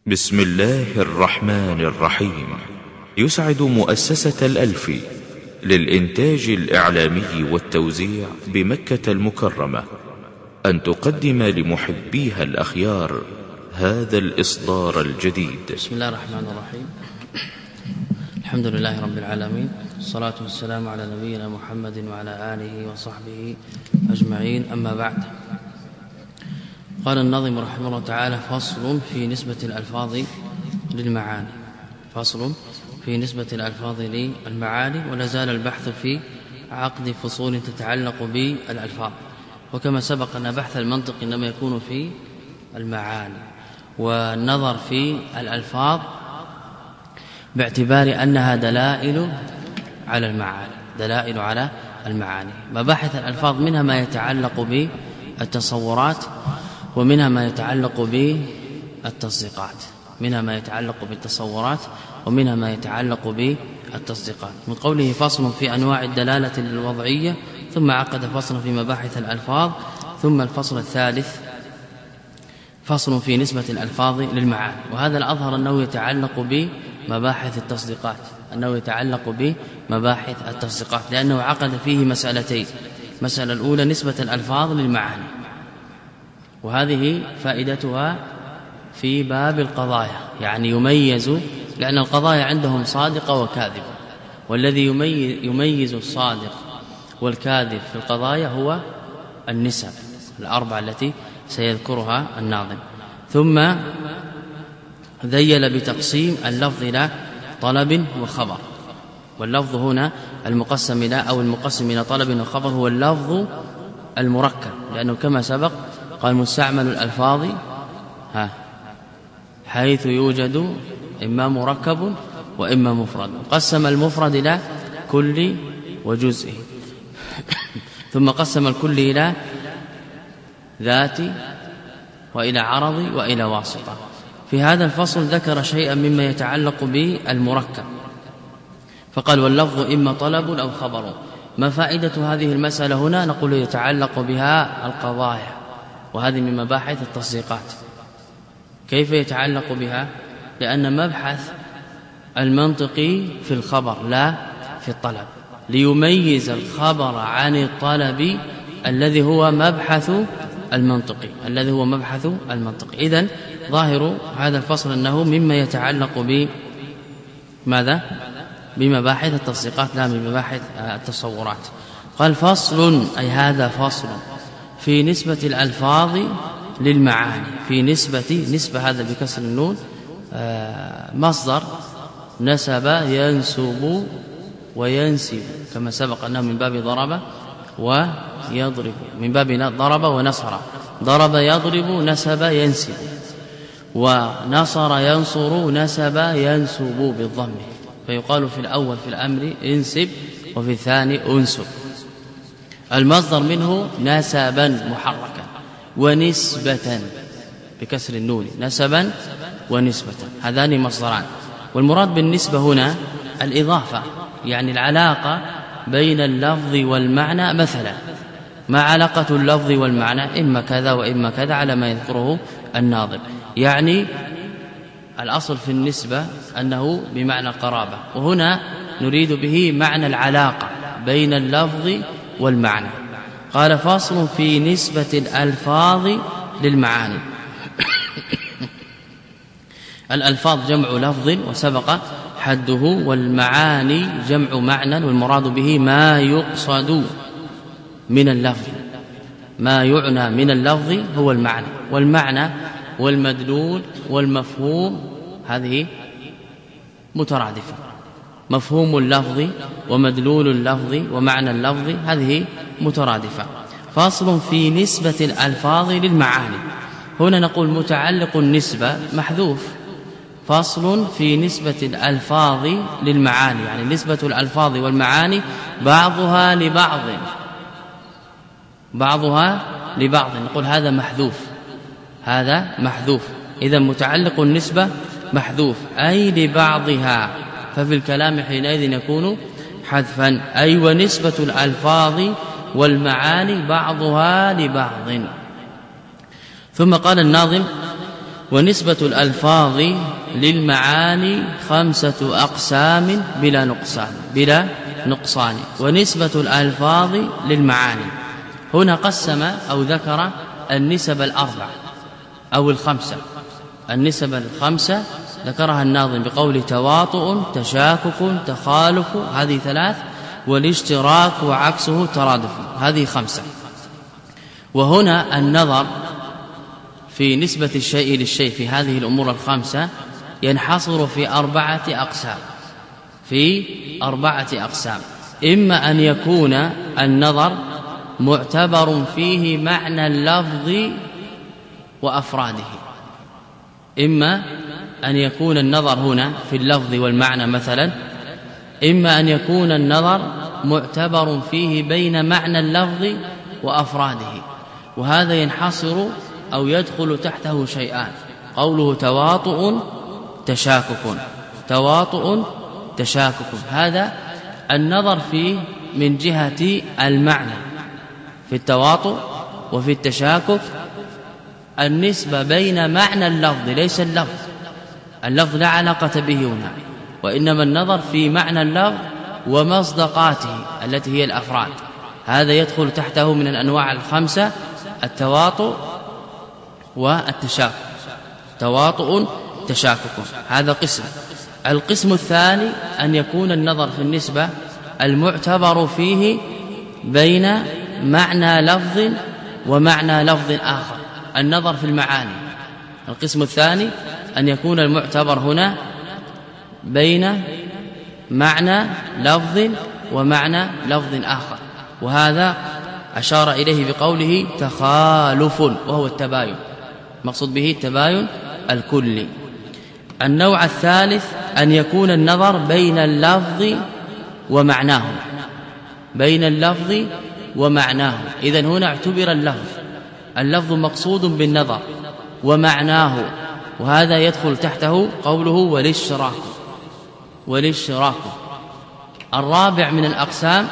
بسم الله الرحمن الرحيم. يسعد مؤسسة الألفي للإنتاج الإعلامي والتوزيع بمكة المكرمة أن تقدم لمحبيها الأخيار هذا الإصدار الجديد. بسم الله الرحمن الرحيم. الحمد لله رب العالمين، والصلاة والسلام على نبينا محمد وعلى آله وصحبه أجمعين، أما بعد. قال الناظم رحمه الله تعالى: فصل في نسبة الألفاظ للمعاني. فصل في نسبة الألفاظ للمعاني، ولا زال البحث في عقد فصول تتعلق بالألفاظ. وكما سبق أن بحث المنطق إنما يكون في المعاني، والنظر في الألفاظ باعتبار أنها دلائل على المعاني. دلائل على المعاني. مباحث الألفاظ منها ما يتعلق بالتصورات، ومنها ما يتعلق بالتصديقات. منها ما يتعلق بالتصورات، ومنها ما يتعلق بالتصديقات. من قوله فصل في أنواع الدلالة الوضعية، ثم عقد فصل في مباحث الألفاظ، ثم الفصل الثالث فصل في نسبة الألفاظ للمعاني. وهذا الأظهر أنه يتعلق بمباحث التصديقات، أنه يتعلق بمباحث التصديقات، لأنه عقد فيه مسألتين. مسألة الأولى نسبة الألفاظ للمعاني، وهذه فائدتها في باب القضايا، يعني يميز، لأن القضايا عندهم صادقة وكاذبة، والذي يميز الصادق والكاذب في القضايا هو النسب الأربعة التي سيذكرها الناظم. ثم ذيل بتقسيم اللفظ إلى طلب وخبر، واللفظ هنا المقسم إلى أو المقسم إلى طلب وخبر هو اللفظ المركب، لأنه كما سبق قال مستعمل الألفاظ حيث يوجد إما مركب وإما مفرد. قسم المفرد إلى كل وجزء، ثم قسم الكل إلى ذات وإلى عرض وإلى واسطة. في هذا الفصل ذكر شيئا مما يتعلق بالمركب، فقال واللفظ إما طلب أو خبر. ما فائدة هذه المسألة هنا؟ نقول يتعلق بها القضايا، وهذه من مباحث التصديقات. كيف يتعلق بها؟ لأن مبحث المنطقي في الخبر لا في الطلب، ليميز الخبر عن الطلب الذي هو مبحث المنطقي، الذي هو مبحث المنطقي. إذن ظاهر هذا الفصل أنه مما يتعلق بماذا؟ بمباحث التصديقات لا بمباحث التصورات. قال فصل، أي هذا فصل في نسبة الألفاظ للمعاني. في نسبة هذا بكسر النون مصدر نسب ينسب وينسب، كما سبق أنه من باب ضرب ويضرب، من باب ضرب ونصر. ضرب يضرب نسب ينسب، ونصر ينصر نسب ينسب بالضم. فيقال في الأول في الأمر انسب، وفي الثاني انسب. المصدر منه نسبا محركا، ونسبة بكسر النون، نسبا ونسبة، هذان مصدران. والمراد بالنسبة هنا الإضافة، يعني العلاقة بين اللفظ والمعنى. مثلا ما علاقة اللفظ والمعنى؟ إما كذا وإما كذا على ما يذكره الناظم. يعني الأصل في النسبة أنه بمعنى قرابة، وهنا نريد به معنى العلاقة بين اللفظ والمعنى. قال فاصل في نسبة الألفاظ للمعاني. الألفاظ جمع لفظ وسبق حده، والمعاني جمع معنى، والمراد به ما يقصد من اللفظ. ما يعنى من اللفظ هو المعنى، والمعنى والمدلول والمفهوم هذه مترادفة. مفهوم اللفظ ومدلول اللفظ ومعنى اللفظ هذه مترادفة. فاصل في نسبة الألفاظ للمعاني. هنا نقول متعلق النسبة محذوف. فاصل في نسبة الألفاظ للمعاني، يعني نسبة الألفاظ والمعاني بعضها لبعض، بعضها لبعض. نقول هذا محذوف، هذا محذوف. إذا متعلق النسبة محذوف، أي لبعضها، ففي الكلام حينئذ يكون حذفا، أي ونسبة الألفاظ والمعاني بعضها لبعض. ثم قال الناظم ونسبة الألفاظ للمعاني 5 أقسام بلا نقصان. ونسبة الألفاظ للمعاني هنا قسم أو ذكر النسب الأربع أو ال5. النسب ال5 ذكرها الناظم بقول تواطؤ، تشاكك، تخالف، هذه 3، والاشتراك وعكسه ترادف، هذه 5. وهنا النظر في نسبة الشيء للشيء في هذه الأمور ال5 ينحصر في 4 أقسام. إما أن يكون النظر معتبر فيه معنى اللفظ وأفراده، إما أن يكون النظر هنا في اللفظ والمعنى مثلا، إما أن يكون النظر معتبر فيه بين معنى اللفظ وأفراده، وهذا ينحصر أو يدخل تحته شيئان. قوله تواطؤ تشاكك، هذا النظر فيه من جهة المعنى في التواطؤ وفي التشاكك، النسبة بين معنى اللفظ ليس اللفظ لا علاقة به هنا، وإنما النظر في معنى اللفظ ومصداقاته التي هي الأفراد. هذا يدخل تحته من الأنواع ال5 التواطؤ والتشاكك. تواطؤ تشاكك، هذا قسم. القسم الثاني أن يكون النظر في النسبة المعتبر فيه بين معنى لفظ ومعنى لفظ آخر، النظر في المعاني. القسم الثاني أن يكون المعتبر هنا بين معنى لفظ ومعنى لفظ آخر، وهذا أشار إليه بقوله تخالف، وهو التباين، مقصود به التباين الكلي. النوع الثالث أن يكون النظر بين اللفظ ومعناه، إذن هنا اعتبر اللفظ مقصود بالنظر ومعناه، وهذا يدخل تحته قوله والاشتراك. الرابع من الأقسام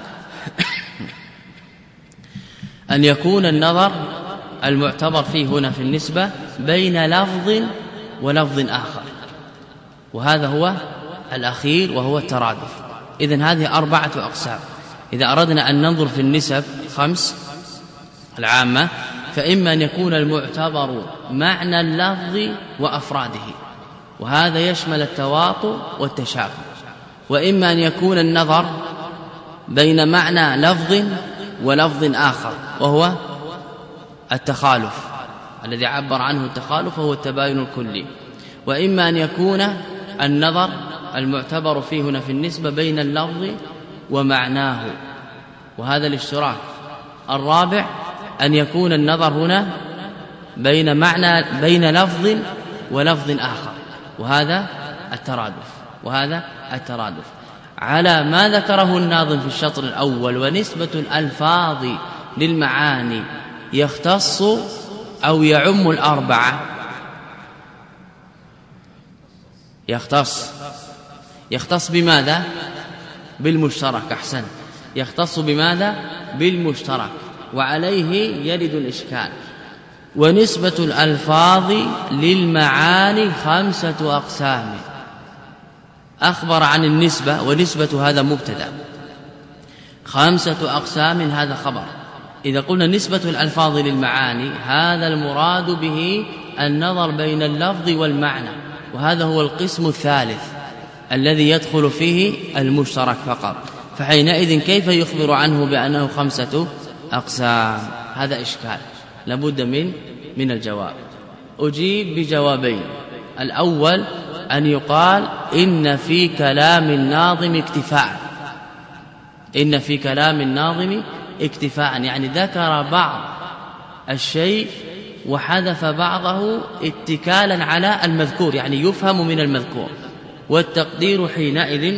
أن يكون النظر المعتبر فيه هنا في النسبة بين لفظ ولفظ آخر، وهذا هو الأخير وهو الترادف. إذن هذه 4 أقسام. إذا أردنا أن ننظر في النسب 5 العامة، فإما أن يكون المعتبر معنى اللفظ وأفراده، وهذا يشمل التواطؤ والتشاكك، وإما أن يكون النظر بين معنى لفظ ولفظ آخر، وهو التخالف الذي عبر عنه التخالف، وهو التباين الكلي. وإما أن يكون النظر المعتبر فيه هنا في النسبة بين اللفظ ومعناه، وهذا الاشتراك. الرابع أن يكون النظر هنا بين لفظ ولفظ آخر، وهذا الترادف على ما ذكره الناظم في الشطر الأول. ونسبة الألفاظ للمعاني يختص أو يعم ال4. يختص بماذا؟ بالمشترك. أحسن، يختص بماذا؟ بالمشترك، وعليه يرد الإشكال. ونسبة الألفاظ للمعاني 5 أقسام. أخبر عن النسبة، ونسبة هذا مبتدأ، 5 أقسام هذا خبر. إذا قلنا نسبة الألفاظ للمعاني، هذا المراد به النظر بين اللفظ والمعنى، وهذا هو القسم الثالث الذي يدخل فيه المشترك فقط. فحينئذ كيف يخبر عنه بأنه 5 أقسام؟ هذا إشكال لابد من الجواب. أجيب بجوابين. الأول أن يقال إن في كلام الناظم اكتفاء، يعني ذكر بعض الشيء وحذف بعضه اتكالا على المذكور، يعني يفهم من المذكور. والتقدير حينئذ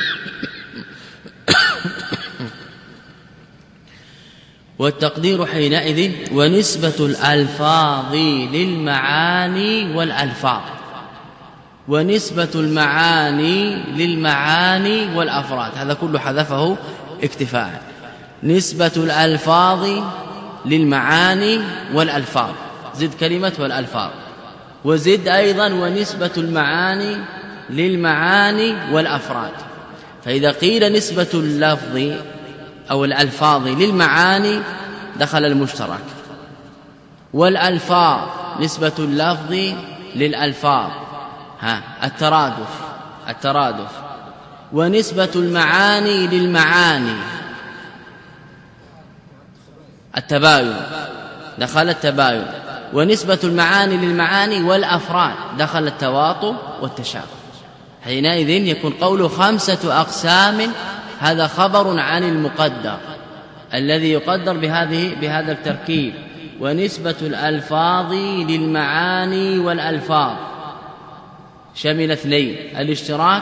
ونسبة الألفاظ للمعاني والألفاظ، ونسبة المعاني للمعاني والأفراد، هذا كله حذفه اكتفاء. نسبة الألفاظ للمعاني والألفاظ، زد كلمة والألفاظ، وزد أيضا ونسبة المعاني للمعاني والأفراد. فإذا قيل نسبة اللفظ أو الألفاظ للمعاني دخل المشترك، والألفاظ نسبة اللفظ للألفاظ الترادف، ونسبة المعاني للمعاني التباين، دخل التباين، ونسبة المعاني للمعاني والأفراد دخل التواطؤ والتشابه. حينئذ يكون قوله 5 أقسام هذا خبر عن المقدر الذي يقدر بهذا التركيب. ونسبة الألفاظ للمعاني والألفاظ شمل 2 الاشتراك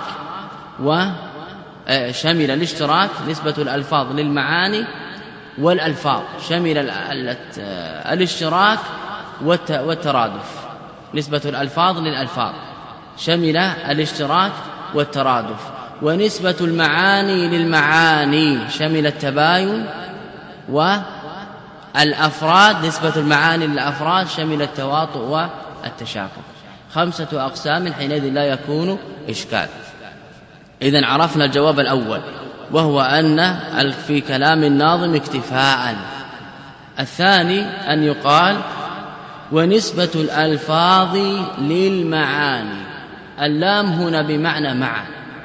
وشمل الاشتراك، نسبة الألفاظ للمعاني والألفاظ شمل الاشتراك والترادف. نسبة الألفاظ للألفاظ شمل الاشتراك والترادف. ونسبة المعاني للمعاني شمل التباين، والأفراد نسبة المعاني للأفراد شمل التواطؤ والتشابه. 5 أقسام، حينئذ لا يكون إشكال. إذن عرفنا الجواب الأول، وهو أن في كلام الناظم اكتفاء. الثاني أن يقال ونسبة الألفاظ للمعاني، اللام هنا بمعنى معا،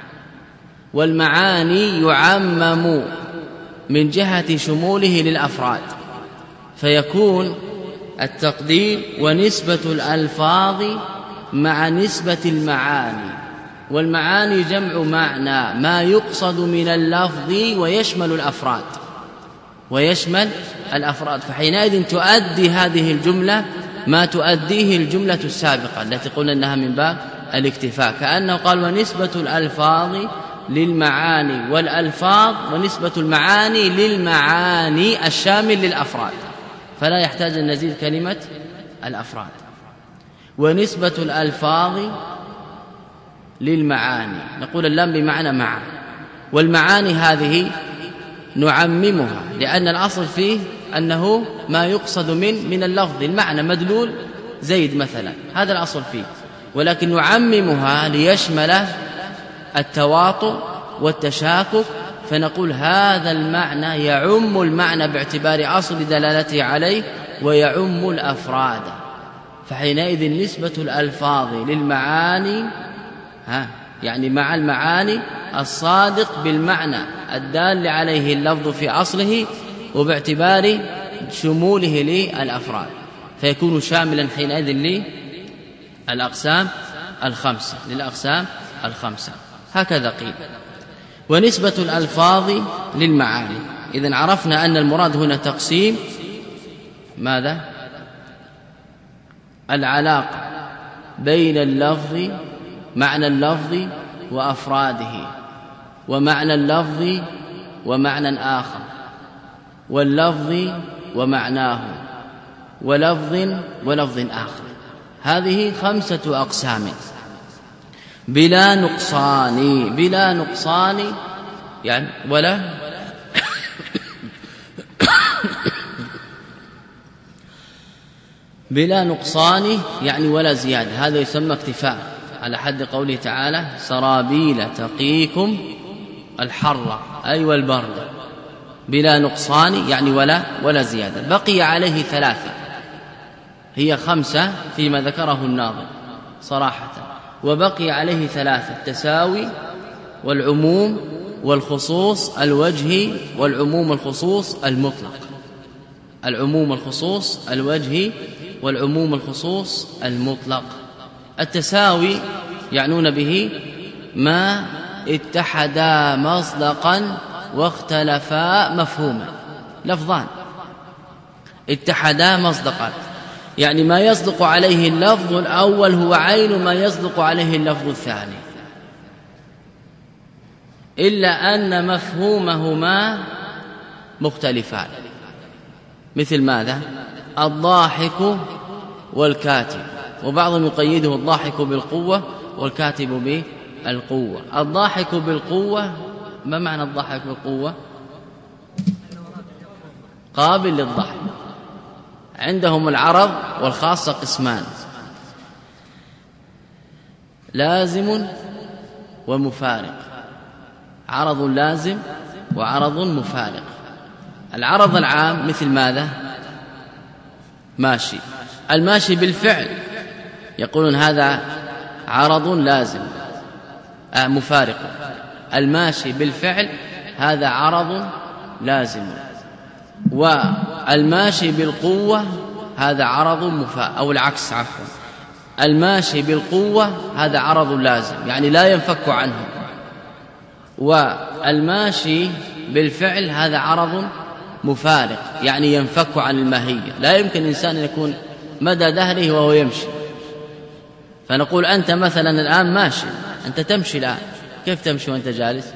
والمعاني يعمم من جهة شموله للأفراد، فيكون التقدير ونسبة الألفاظ مع نسبة المعاني. والمعاني جمع معنى ما يقصد من اللفظ ويشمل الأفراد، فحينئذ تؤدي هذه الجملة ما تؤديه الجملة السابقة التي قلنا أنها من باب الاكتفاء، كأنه قال ونسبة الألفاظ للمعاني والألفاظ، ونسبة المعاني للمعاني الشامل للأفراد، فلا يحتاج أن نزيد كلمة الأفراد. ونسبة الألفاظ للمعاني، نقول اللام بمعنى مع، والمعاني هذه نعممها لأن الأصل فيه أنه ما يقصد من اللفظ المعنى، مدلول زيد مثلا، هذا الأصل فيه، ولكن نعممها ليشمل التواطؤ والتشاكك، فنقول هذا المعنى يعم المعنى باعتبار أصل دلالته عليه ويعم الأفراد. فحينئذ نسبة الألفاظ للمعاني يعني مع المعاني الصادق بالمعنى الدال عليه اللفظ في أصله وباعتبار شموله للأفراد، فيكون شاملا حينئذ للأقسام الخمسة. هكذا قيل. ونسبة الألفاظ للمعاني، إذن عرفنا أن المراد هنا تقسيم ماذا؟ العلاقة بين اللفظ، معنى اللفظ وأفراده، ومعنى اللفظ ومعنى آخر، واللفظ ومعناه، ولفظ آخر. هذه 5 أقسام بلا نقصان يعني ولا بلا نقصان يعني ولا زيادة، هذا يسمى اكتفاء على حد قوله تعالى سرابيل تقيكم الحر أي والبرد، بلا نقصان يعني ولا زيادة. بقي عليه 3، هي 5 فيما ذكره الناظم صراحة، وبقي عليه 3: التساوي والعموم والخصوص الوجهي والعموم الخصوص المطلق. العموم الخصوص الوجهي والعموم الخصوص المطلق. التساوي يعنون به ما اتحدا مصدقا واختلفا مفهوما، لفظان اتحدا مصدقا، يعني ما يصدق عليه اللفظ الأول هو عين ما يصدق عليه اللفظ الثاني، إلا أن مفهومهما مختلفان. مثل ماذا؟ الضاحك والكاتب، وبعضهم يقيده الضاحك بالقوة والكاتب بالقوة. الضاحك بالقوة، ما معنى الضاحك بالقوة؟ قابل للضحك. عندهم العرض والخاصة قسمان، لازم ومفارق، عرض لازم وعرض مفارق. العرض العام مثل ماذا؟ ماشي. الماشي بالفعل يقولون هذا عرض لازم مفارق. الماشي بالفعل هذا عرض لازم، والماشي بالقوة هذا عرض مفارق، أو العكس عفوا، الماشي بالقوة هذا عرض لازم يعني لا ينفك عنه، والماشي بالفعل هذا عرض مفارق يعني ينفك عن الماهية. لا يمكن إنسان أن يكون مدى دهره وهو يمشي، فنقول أنت مثلا الآن ماشي، أنت تمشي الآن، كيف تمشي وأنت جالس؟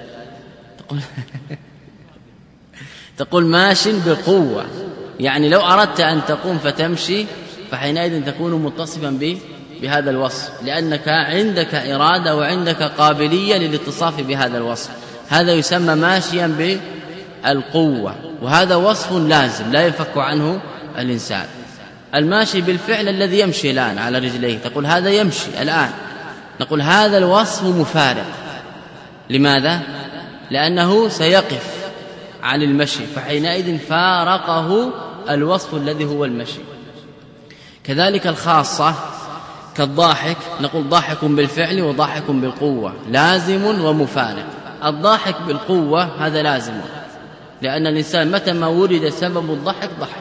تقول ماشي بقوة، يعني لو أردت أن تقوم فتمشي فحينئذ تكون متصفا بهذا الوصف، لأنك عندك إرادة وعندك قابلية للاتصاف بهذا الوصف. هذا يسمى ماشيا بالقوة، وهذا وصف لازم لا ينفك عنه الإنسان. الماشي بالفعل الذي يمشي الآن على رجليه، تقول هذا يمشي الآن، نقول هذا الوصف مفارق. لماذا؟ لأنه سيقف عن المشي، فحينئذ فارقه الوصف الذي هو المشي. كذلك الخاصة كالضاحك، نقول ضاحك بالفعل وضاحك بالقوة، لازم ومفارق. الضاحك بالقوة هذا لازم، لأن الإنسان متى ما ولد سبب الضحك ضحك،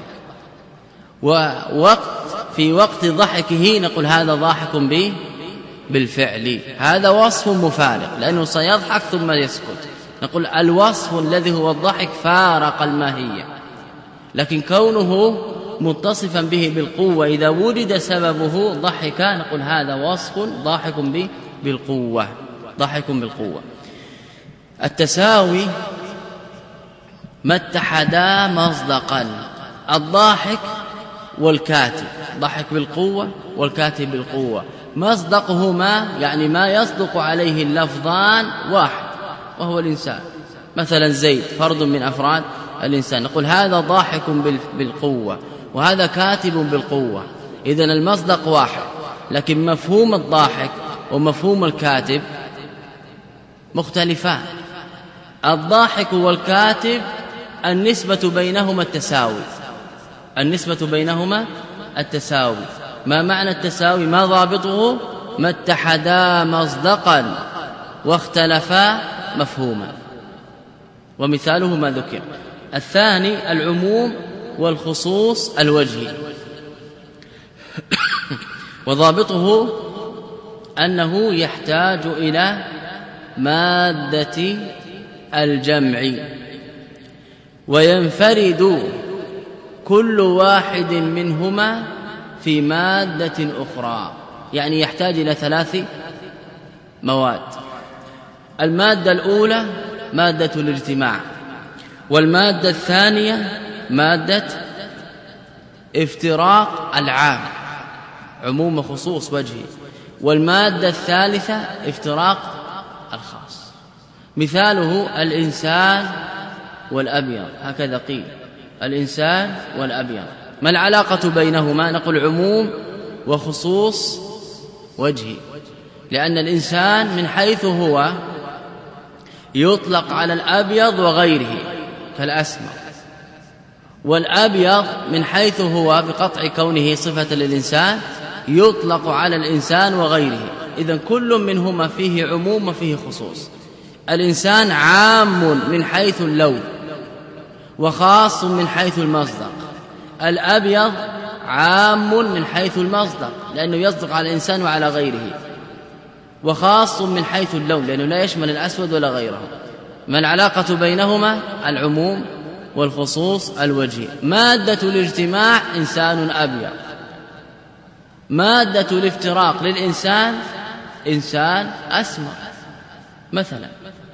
في وقت ضحكه نقول هذا ضاحك بالفعل، هذا وصف مفارق لأنه سيضحك ثم يسكت. نقول الوصف الذي هو الضحك فارق الماهية، لكن كونه متصفا به بالقوة إذا وجد سببه ضحك، نقول هذا وصف ضاحك بالقوة، ضاحك بالقوة. التساوي ما اتحدا مصدقا، الضاحك والكاتب، ضحك بالقوة والكاتب بالقوة، مصدقهما يعني ما يصدق عليه اللفظان واحد وهو الإنسان. مثلا زيد فرد من أفراد الإنسان، نقول هذا ضاحك بالقوة وهذا كاتب بالقوة، إذن المصدق واحد، لكن مفهوم الضاحك ومفهوم الكاتب مختلفان. الضاحك والكاتب النسبة بينهما التساوي، النسبة بينهما التساوي. ما معنى التساوي؟ ما ضابطه؟ ما اتحدا مصدقا واختلفا مفهوما، ومثاله ما ذكر. الثاني العموم والخصوص الوجهي، وضابطه أنه يحتاج إلى مادة الجمع، وينفرد كل واحد منهما في مادة أخرى، يعني يحتاج إلى 3 مواد. المادة الأولى مادة الاجتماع، والمادة الثانية مادة افتراق العام، عموم وخصوص وجهي، والمادة الثالثة افتراق الخاص. مثاله الإنسان والأبيض، هكذا قيل، الإنسان والأبيض. ما العلاقة بينهما؟ نقول عموم وخصوص وجهي، لأن الإنسان من حيث هو يطلق على الأبيض وغيره كالأسمر، والأبيض من حيث هو بقطع كونه صفة للإنسان يطلق على الإنسان وغيره. إذن كل منهما فيه عموم وفيه خصوص. الإنسان عام من حيث اللون وخاص من حيث المصدر، الأبيض عام من حيث المصدر لأنه يصدق على الإنسان وعلى غيره، وخاص من حيث اللون لأنه لا يشمل الأسود ولا غيره. ما العلاقة بينهما؟ العموم والخصوص الوجهي. مادة الاجتماع إنسان أبيض، مادة الافتراق للإنسان إنسان أسمر مثلا.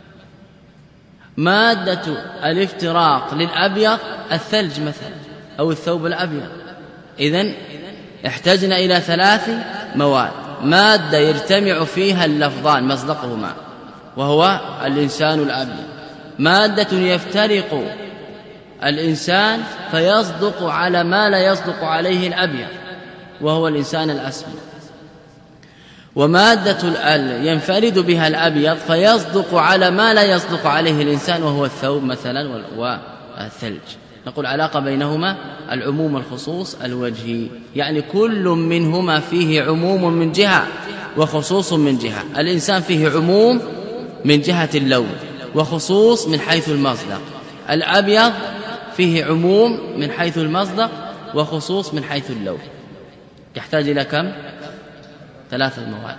مادة الافتراق للأبيض الثلج مثلا أو الثوب الأبيض. إذن احتجنا إلى 3 مواد، مادة يجتمع فيها اللفظان مصدقهما وهو الإنسان الأبيض، مادة يفترق الإنسان فيصدق على ما لا يصدق عليه الأبيض وهو الإنسان الأسمر، ومادة الأل ينفرد بها الأبيض فيصدق على ما لا يصدق عليه الإنسان وهو الثوب مثلا والثلج. نقول علاقة بينهما العموم الخصوص الوجهي، يعني كل منهما فيه عموم من جهة وخصوص من جهة. الإنسان فيه عموم من جهة اللون وخصوص من حيث المصدق. الأبيض فيه عموم من حيث المصدق وخصوص من حيث اللون. يحتاج إلى كم؟ 3 مواد.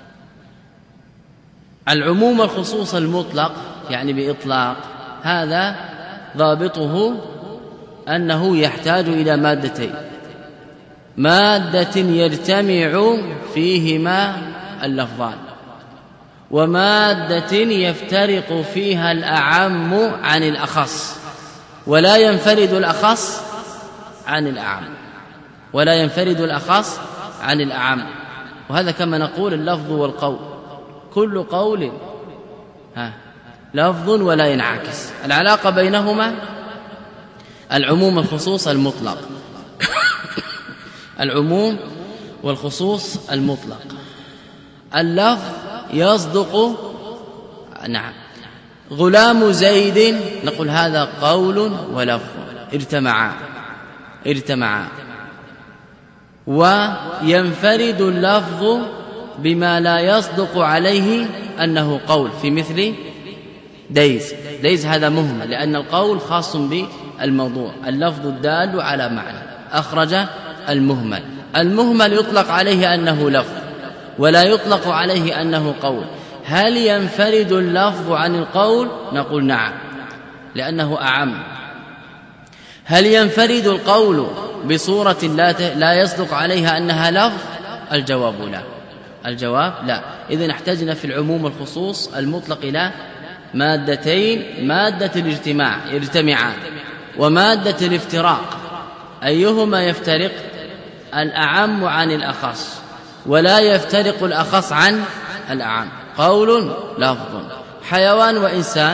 العموم الخصوص المطلق يعني بإطلاق، هذا ضابطه أنه يحتاج إلى مادتين: مادة يجتمع فيهما اللفظان، ومادة يفترق فيها الأعم عن الأخص ولا ينفرد الأخص عن الأعم، ولا ينفرد الأخص عن الأعم. وهذا كما نقول اللفظ والقول، كل قول لفظ ولا ينعكس. العلاقة بينهما العموم الخصوص المطلق العموم والخصوص المطلق. اللفظ يصدق، نعم، غلام زيد، نقول هذا قول ولفظ ارتمعا. وينفرد اللفظ بما لا يصدق عليه أنه قول، في مثل ديز هذا مهمل، لأن القول خاص بالموضوع، اللفظ الدال على معنى. أخرج المهمل يطلق عليه أنه لفظ ولا يطلق عليه أنه قول. هل ينفرد اللفظ عن القول؟ نقول نعم، لأنه أعم. هل ينفرد القول بصورة لا يصدق عليها أنها لفظ؟ الجواب لا. إذن احتجنا في العموم الخصوص المطلق إلى مادتين: مادة الاجتماع يجتمعان، ومادة الافتراق. أيهما يفترق؟ الأعم عن الأخص، ولا يفترق الأخص عن الأعم. قول لفظ. حيوان وإنسان،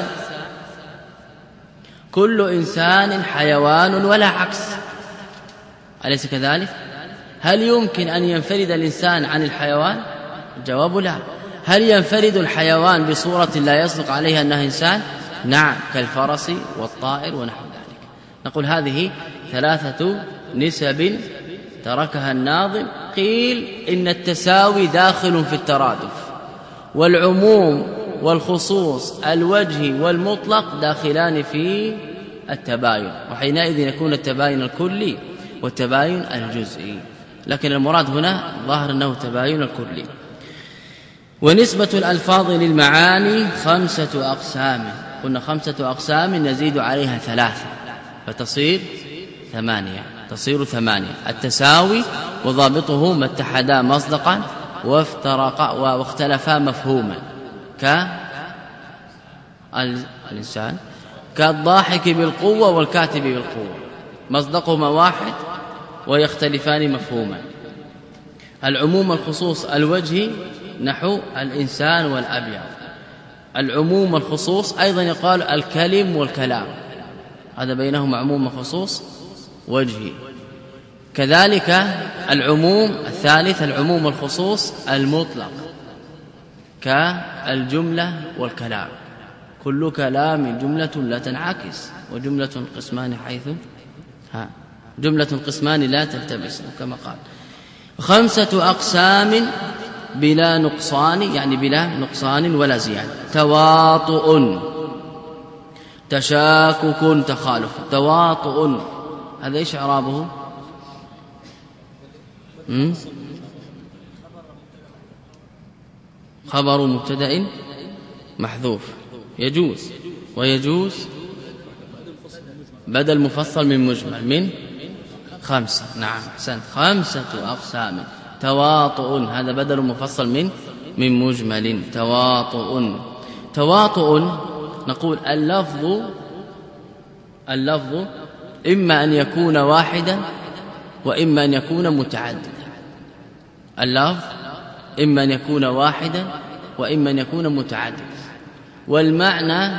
كل إنسان حيوان ولا عكس، أليس كذلك؟ هل يمكن أن ينفرد الإنسان عن الحيوان؟ الجواب لا. هل ينفرد الحيوان بصورة لا يصدق عليها أنها إنسان؟ نعم، كالفرس والطائر ونحو ذلك. نقول هذه 3 نسب تركها الناظم. قيل إن التساوي داخل في الترادف، والعموم والخصوص الوجهي والمطلق داخلان في التباين، وحينئذ يكون التباين الكلي والتباين الجزئي، لكن المراد هنا ظاهر أنه تباين الكلي. ونسبة الألفاظ للمعاني 5 أقسام. قلنا 5 أقسام نزيد عليها 3 فتصير 8. التساوي وضابطه ما اتحدا مصدقا وافترقا واختلفا مفهوما، كالإنسان، كالضاحك بالقوة والكاتب بالقوة، مصدقهما واحد ويختلفان مفهوما. العموم الخصوص الوجهي نحو الإنسان والأبيض. العموم الخصوص أيضا يقال الكلم والكلام، هذا بينهما عموم خصوص وجهي. كذلك العموم الثالث العموم الخصوص المطلق، كالجملة والكلام. كل كلام جملة لا تنعكس، وجملة قسمان حيث جملة قسمان لا تلتبس كما قال. 5 أقسام بلا نقصان، يعني بلا نقصان ولا زيادة: تواطؤ، تشاكك، تخالف. تواطؤ هذا ايش اعرابه؟ خبر مبتدأ محذوف، يجوز. ويجوز بدل مفصل من مجمل من 5. نعم أحسنت، 5 أقسام. تواطؤ هذا بدل مفصل من مجمل. تواطؤ نقول اللفظ إما أن يكون واحدا وإما أن يكون متعددا. اللفظ إما أن يكون واحدا وإما أن يكون متعددا، والمعنى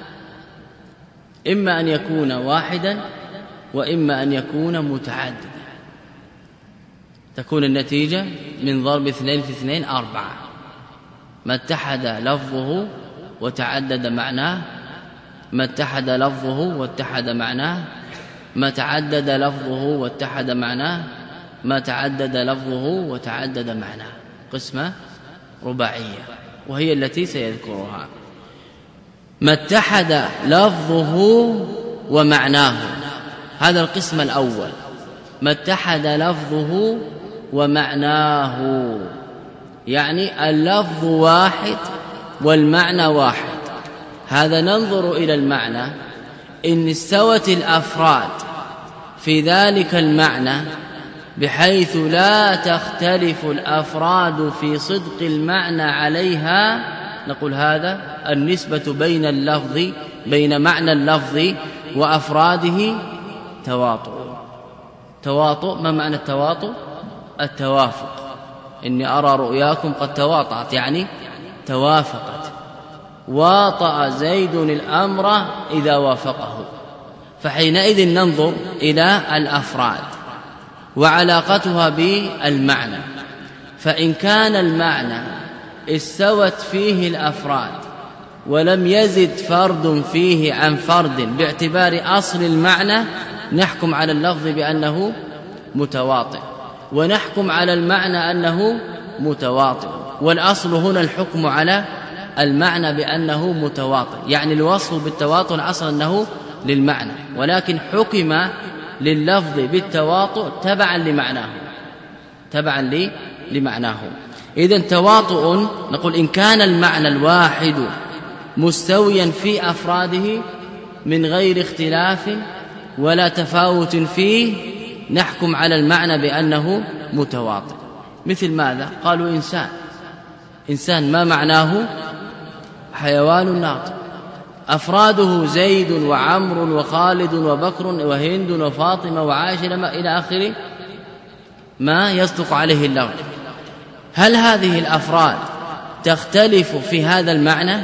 إما أن يكون واحدا وإما أن يكون متعددا. تكون النتيجة من ضرب 2 في 2 4. ما اتحد لفظه وتعدد معناه، ما اتحد لفظه واتحد معناه، ما تعدد لفظه واتحد معناه، ما تعدد لفظه وتعدد معناه. قسمة رباعية وهي التي سيذكرها. ما اتحد لفظه ومعناه، هذا القسم الأول. ما اتحد لفظه ومعناه يعني اللفظ واحد والمعنى واحد. هذا ننظر إلى المعنى إن استوت الأفراد في ذلك المعنى بحيث لا تختلف الأفراد في صدق المعنى عليها، نقول هذا النسبة بين اللفظ بين معنى اللفظ وأفراده تواطؤ. تواطؤ، ما معنى التواطؤ؟ التوافق. إني أرى رؤياكم قد تواطأت يعني توافقت. واطأ زيد الأمر إذا وافقه. فحينئذ ننظر إلى الأفراد وعلاقتها بالمعنى. فإن كان المعنى استوت فيه الأفراد ولم يزد فرد فيه عن فرد باعتبار أصل المعنى، نحكم على اللفظ بأنه متواطئ، ونحكم على المعنى أنه متواطئ. والأصل هنا الحكم على المعنى بأنه متواطئ، يعني الوصف بالتواطؤ الأصل أنه للمعنى، ولكن حكم لللفظ بالتواطؤ تبعا لمعناه، تبعا لمعناه. إذن تواطؤ نقول إن كان المعنى الواحد مستويا في أفراده من غير اختلاف ولا تفاوت فيه، نحكم على المعنى بأنه متواطئ. مثل ماذا؟ قالوا إنسان ما معناه؟ حيوان ناطق، أفراده زيد وعمر وخالد وبكر وهند وفاطمة وعائشة إلى آخر ما يصدق عليه اللفظ. هل هذه الأفراد تختلف في هذا المعنى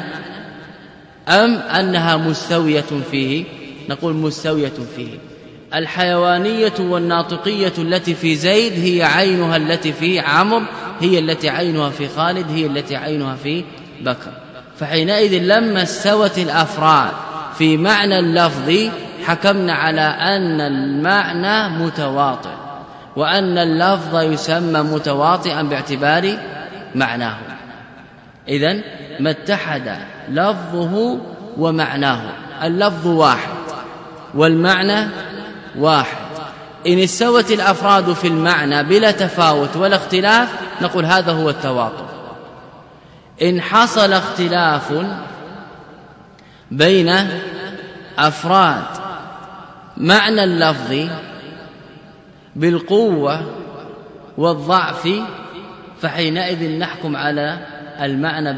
أم أنها مستوية فيه؟ نقول مستوية فيه. الحيوانية والناطقية التي في زيد هي عينها التي في عمر، هي التي عينها في خالد، هي التي عينها في بكر. فحينئذ لما استوت الأفراد في معنى اللفظ حكمنا على أن المعنى متواطئ، وأن اللفظ يسمى متواطئا باعتبار معناه. إذن ما اتحد لفظه ومعناه، اللفظ واحد والمعنى واحد. إن استوت الأفراد في المعنى بلا تفاوت ولا اختلاف، نقول هذا هو التواطؤ. إن حصل اختلاف بين أفراد معنى اللفظ بالقوة والضعف، فحينئذ نحكم على المعنى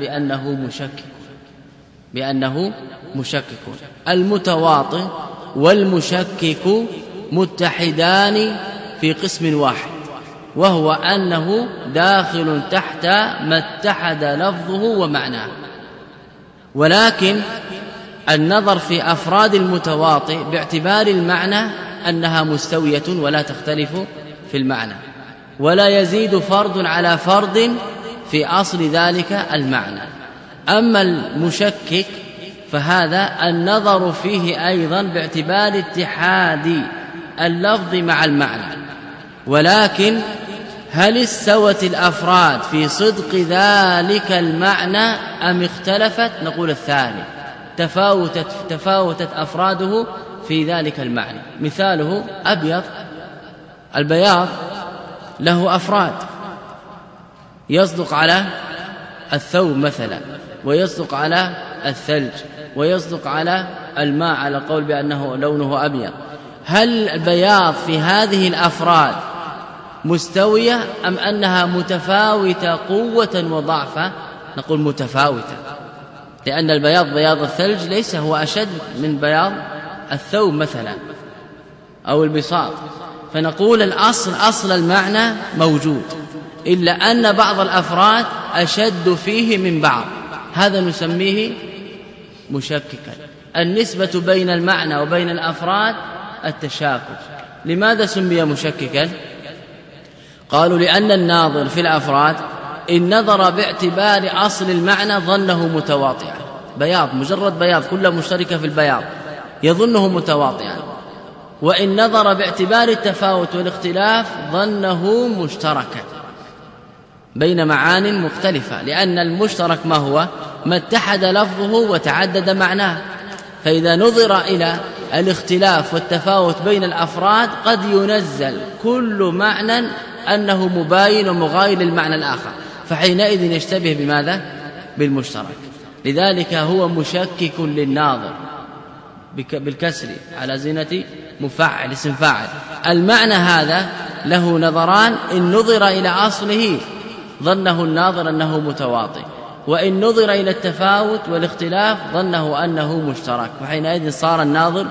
بأنه مشكك. المتواطئ والمشكك متحدان في قسم واحد، وهو أنه داخل تحت ما اتحد لفظه ومعناه. ولكن النظر في أفراد المتواطئ باعتبار المعنى أنها مستوية ولا تختلف في المعنى، ولا يزيد فرد على فرد في أصل ذلك المعنى. أما المشكك فهذا النظر فيه أيضا باعتبار اتحاد اللفظ مع المعنى. ولكن هل استوت الأفراد في صدق ذلك المعنى أم اختلفت؟ نقول الثاني، تفاوتت أفراده في ذلك المعنى. مثاله أبيض، البياض له أفراد، يصدق على الثوب مثلا، ويصدق على الثلج، ويصدق على الماء على قول بأنه لونه أبيض. هل البياض في هذه الأفراد مستوية أم أنها متفاوتة قوة وضعفا؟ نقول متفاوتة، لأن البياض بياض الثلج ليس هو أشد من بياض الثوب مثلا أو البساط. فنقول أصل المعنى موجود، إلا أن بعض الأفراد أشد فيه من بعض، هذا نسميه مشككا. النسبة بين المعنى وبين الأفراد التشاكك. لماذا سمي مشككا؟ قالوا لأن الناظر في الأفراد إن نظر باعتبار أصل المعنى ظنه متواطئا، بياض مجرد بياض كلها مشتركة في البياض يظنه متواطئا، وإن نظر باعتبار التفاوت والاختلاف ظنه مشتركا بين معان مختلفة، لأن المشترك ما هو؟ ما اتحد لفظه وتعدد معناه. فإذا نظر إلى الاختلاف والتفاوت بين الأفراد قد ينزل كل معنى أنه مباين ومغاير للمعنى الآخر، فحينئذ يشتبه بماذا؟ بالمشترك. لذلك هو مشكك للناظر بالكسر على زينة مفعل اسم فاعل. المعنى هذا له نظران: إن نظر إلى أصله ظنه الناظر أنه متواطئ، وإن نظر إلى التفاوت والاختلاف ظنه أنه مشترك، وحينئذ صار الناظر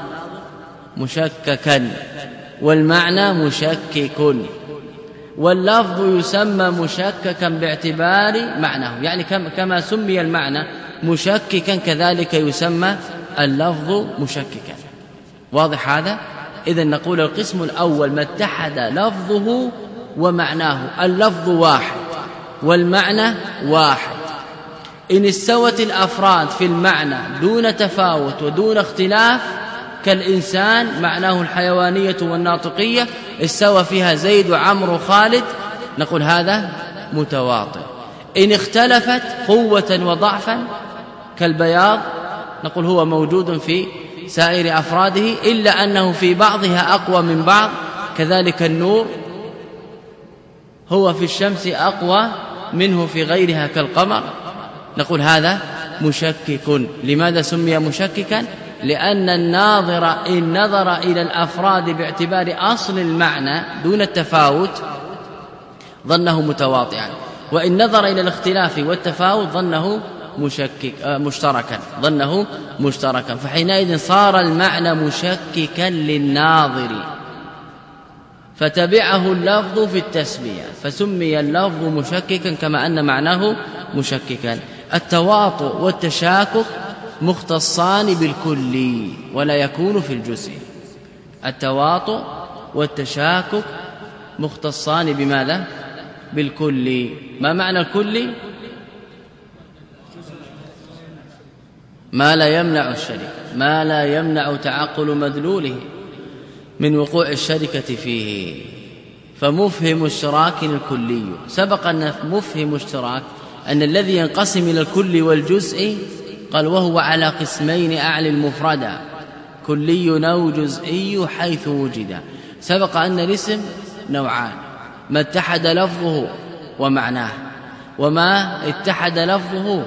مشككا والمعنى مشكك، واللفظ يسمى مشككا باعتبار معناه، يعني كما سمي المعنى مشككا كذلك يسمى اللفظ مشككا. واضح هذا؟ إذن نقول القسم الأول ما اتحد لفظه ومعناه، اللفظ واحد والمعنى واحد. إن استوت الأفراد في المعنى دون تفاوت ودون اختلاف كالإنسان معناه الحيوانية والناطقية، استوى فيها زيد وعمرو وخالد، نقول هذا متواطئ. إن اختلفت قوة وضعفا كالبياض، نقول هو موجود في سائر أفراده إلا أنه في بعضها أقوى من بعض، كذلك النور هو في الشمس أقوى منه في غيرها كالقمر، نقول هذا مشكك. لماذا سمي مشككا؟ لأن الناظر إن نظر إلى الأفراد باعتبار أصل المعنى دون التفاوت ظنه متواطئا، وإن نظر إلى الاختلاف والتفاوت ظنه مشتركا، فحينئذ صار المعنى مشككا للناظر، فتبعه اللفظ في التسمية فسمي اللفظ مشككا كما أن معناه مشككا. التواطؤ والتشاكك مختصان بالكل ولا يكون في الجزء. التواطؤ والتشاكك مختصان بماذا؟ بالكل. ما معنى الكل؟ ما لا يمنع الشركة، ما لا يمنع تعقل مدلوله من وقوع الشركة فيه، فمفهم اشتراك الكلي. سبق أن مفهم اشتراك أن الذي ينقسم إلى الكل والجزء قال وهو على قسمين أعلى المفردة، كلي أو جزئي حيث وجد. سبق أن الاسم نوعان: ما اتحد لفظه ومعناه، وما اتحد لفظه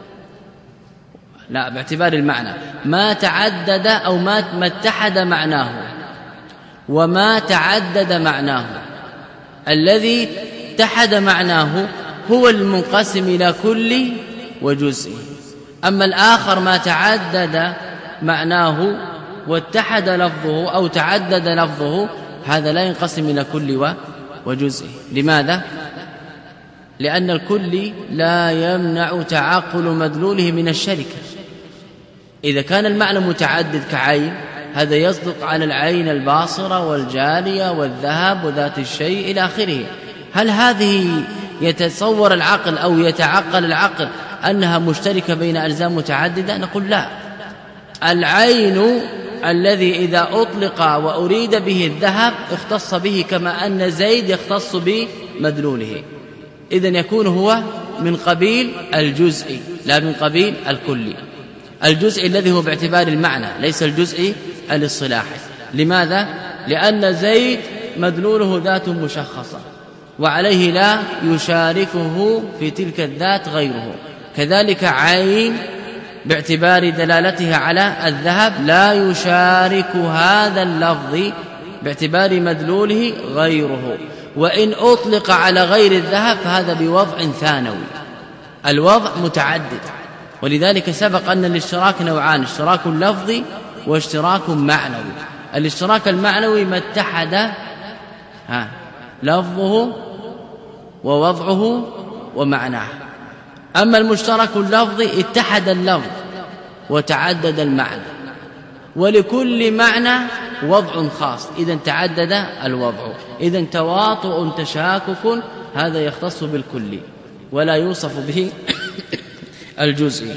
لا باعتبار المعنى، ما تعدد أو ما اتحد معناه وما تعدد معناه. الذي اتحد معناه هو المنقسم إلى كل وجزء، أما الآخر ما تعدد معناه واتحد لفظه أو تعدد لفظه هذا لا ينقسم إلى كل وجزء. لماذا؟ لأن الكل لا يمنع تعقل مدلوله من الشركة. إذا كان المعنى متعدد كعين، هذا يصدق على العين الباصرة والجارية والذهب وذات الشيء إلى آخره. هل هذه يتصور العقل أو يتعقل العقل أنها مشتركة بين أجزاء متعددة؟ نقول لا. العين الذي إذا أطلق وأريد به الذهب اختص به كما أن زيد يختص بمدلوله، إذن يكون هو من قبيل الجزء لا من قبيل الكل. الجزء الذي هو باعتبار المعنى ليس الجزء الاصطلاحي. لماذا؟ لأن زيد مدلوله ذات مشخصة وعليه لا يشاركه في تلك الذات غيره، كذلك عين باعتبار دلالتها على الذهب لا يشارك هذا اللفظ باعتبار مدلوله غيره. وإن أطلق على غير الذهب فهذا بوضع ثانوي، الوضع متعدد. ولذلك سبق أن الاشتراك نوعان: اشتراك لفظي واشتراك معنوي. الاشتراك المعنوي ما اتحد لفظه ووضعه ومعناه، أما المشترك اللفظي اتحد اللفظ وتعدد المعنى، ولكل معنى وضع خاص، إذن تعدد الوضع. إذن تواطؤ تشاكك هذا يختص بالكل ولا يوصف به الجزء.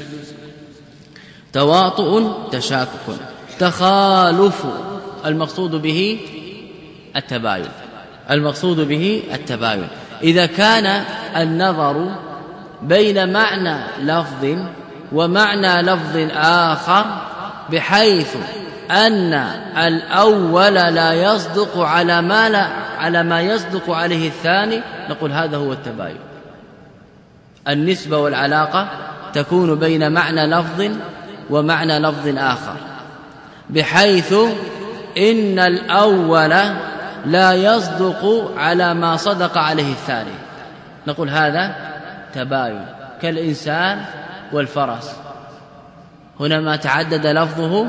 تواطؤ تشاكك. تخالف المقصود به التباين، المقصود به التباين. إذا كان النظر بين معنى لفظ ومعنى لفظ آخر بحيث أن الأول لا يصدق على ما يصدق عليه الثاني، نقول هذا هو التباين. النسبة والعلاقة تكون بين معنى لفظ ومعنى لفظ آخر بحيث إن الأول لا يصدق على ما صدق عليه الثاني، نقول هذا تباين. كالإنسان والفرس، هنا ما تعدد لفظه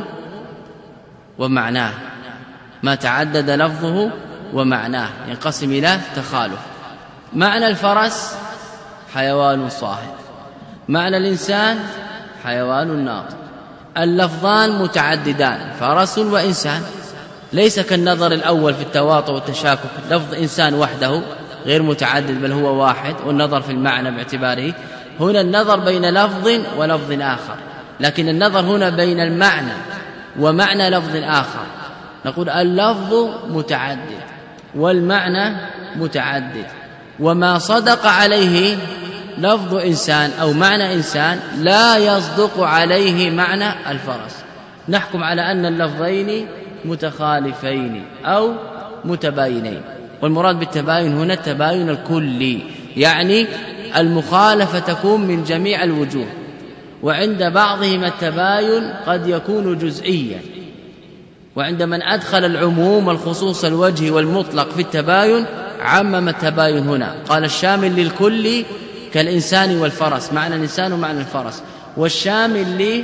ومعناه، ما تعدد لفظه ومعناه ينقسم إلى تخالف. معنى الفرس حيوان صاحب، معنى الإنسان حيوان ناطق. اللفظان متعددان، فرس وإنسان، ليس كالنظر الأول في التواطؤ والتشاكك، لفظ إنسان وحده غير متعدد بل هو واحد، والنظر في المعنى باعتباره. هنا النظر بين لفظ ولفظ آخر، لكن النظر هنا بين المعنى ومعنى لفظ آخر، نقول اللفظ متعدد والمعنى متعدد، وما صدق عليه لفظ إنسان أو معنى إنسان لا يصدق عليه معنى الفرس. نحكم على أن اللفظين متخالفين أو متباينين، والمراد بالتباين هنا التباين الكلي، يعني المخالفة تكون من جميع الوجوه. وعند بعضهم التباين قد يكون جزئيا، وعند من أدخل العموم الخصوص الوجه والمطلق في التباين عمم التباين هنا، قال الشامل للكل كالإنسان والفرس، معنى الإنسان ومعنى الفرس. والشامل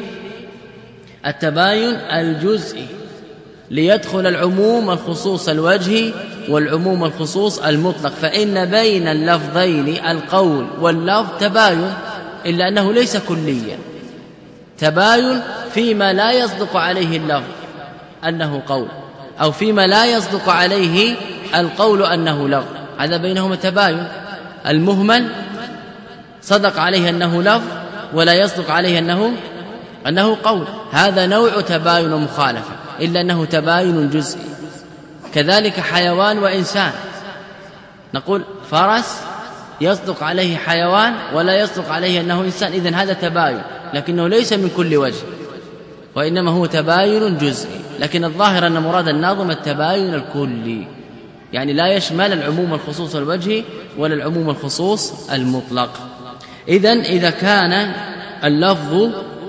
للتباين الجزئي ليدخل العموم الخصوص الوجه والعموم الخصوص المطلق، فإن بين اللفظين القول واللفظ تباين، إلا أنه ليس كليا. تباين فيما لا يصدق عليه اللفظ أنه قول، أو فيما لا يصدق عليه القول أنه لفظ، هذا بينهما تباين. المهمل صدق عليه أنه لفظ ولا يصدق عليه أنه قول، هذا نوع تباين ومخالفة، إلا أنه تباين جزئي. كذلك حيوان وإنسان، نقول فرس يصدق عليه حيوان ولا يصدق عليه أنه إنسان، إذن هذا تباين، لكنه ليس من كل وجه، وإنما هو تباين جزئي. لكن الظاهر أن مراد الناظم التباين الكلي، يعني لا يشمل العموم الخصوص الوجه ولا العموم الخصوص المطلق. إذن إذا كان اللفظ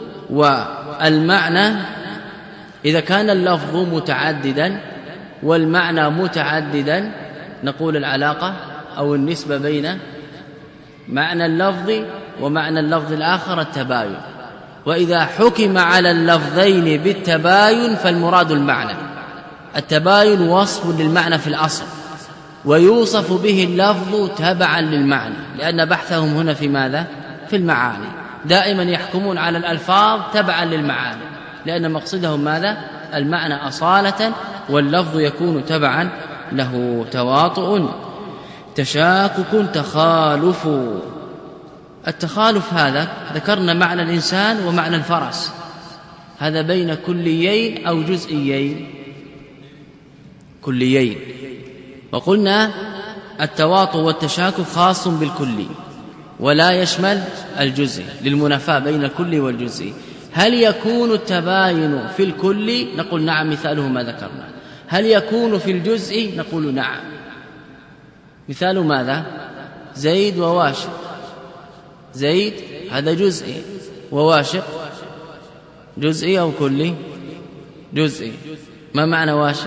والمعنى، إذا كان اللفظ متعددا والمعنى متعددا، نقول العلاقة أو النسبة بين معنى اللفظ ومعنى اللفظ الآخر التباين. وإذا حكم على اللفظين بالتباين فالمراد المعنى. التباين وصف للمعنى في الأصل، ويوصف به اللفظ تبعا للمعنى، لأن بحثهم هنا في ماذا؟ في المعاني. دائما يحكمون على الألفاظ تبعا للمعاني، لأن مقصدهم ماذا؟ المعنى أصالة، واللفظ يكون تبعا له. تواطؤ تشاكك تخالف. التخالف هذا ذكرنا معنى الإنسان ومعنى الفرس، هذا بين كليين أو جزئيين؟ كليين. وقلنا التواطؤ والتشاكك خاص بالكلي ولا يشمل الجزء، للمنافاة بين الكلي والجزئي. هل يكون التباين في الكلي؟ نقول نعم، مثاله ما ذكرنا. هل يكون في الجزء؟ نقول نعم. مثال ماذا؟ زيد وواشق. زيد هذا جزئي، وواشق جزئي أو كلي؟ جزئي. ما معنى واشق؟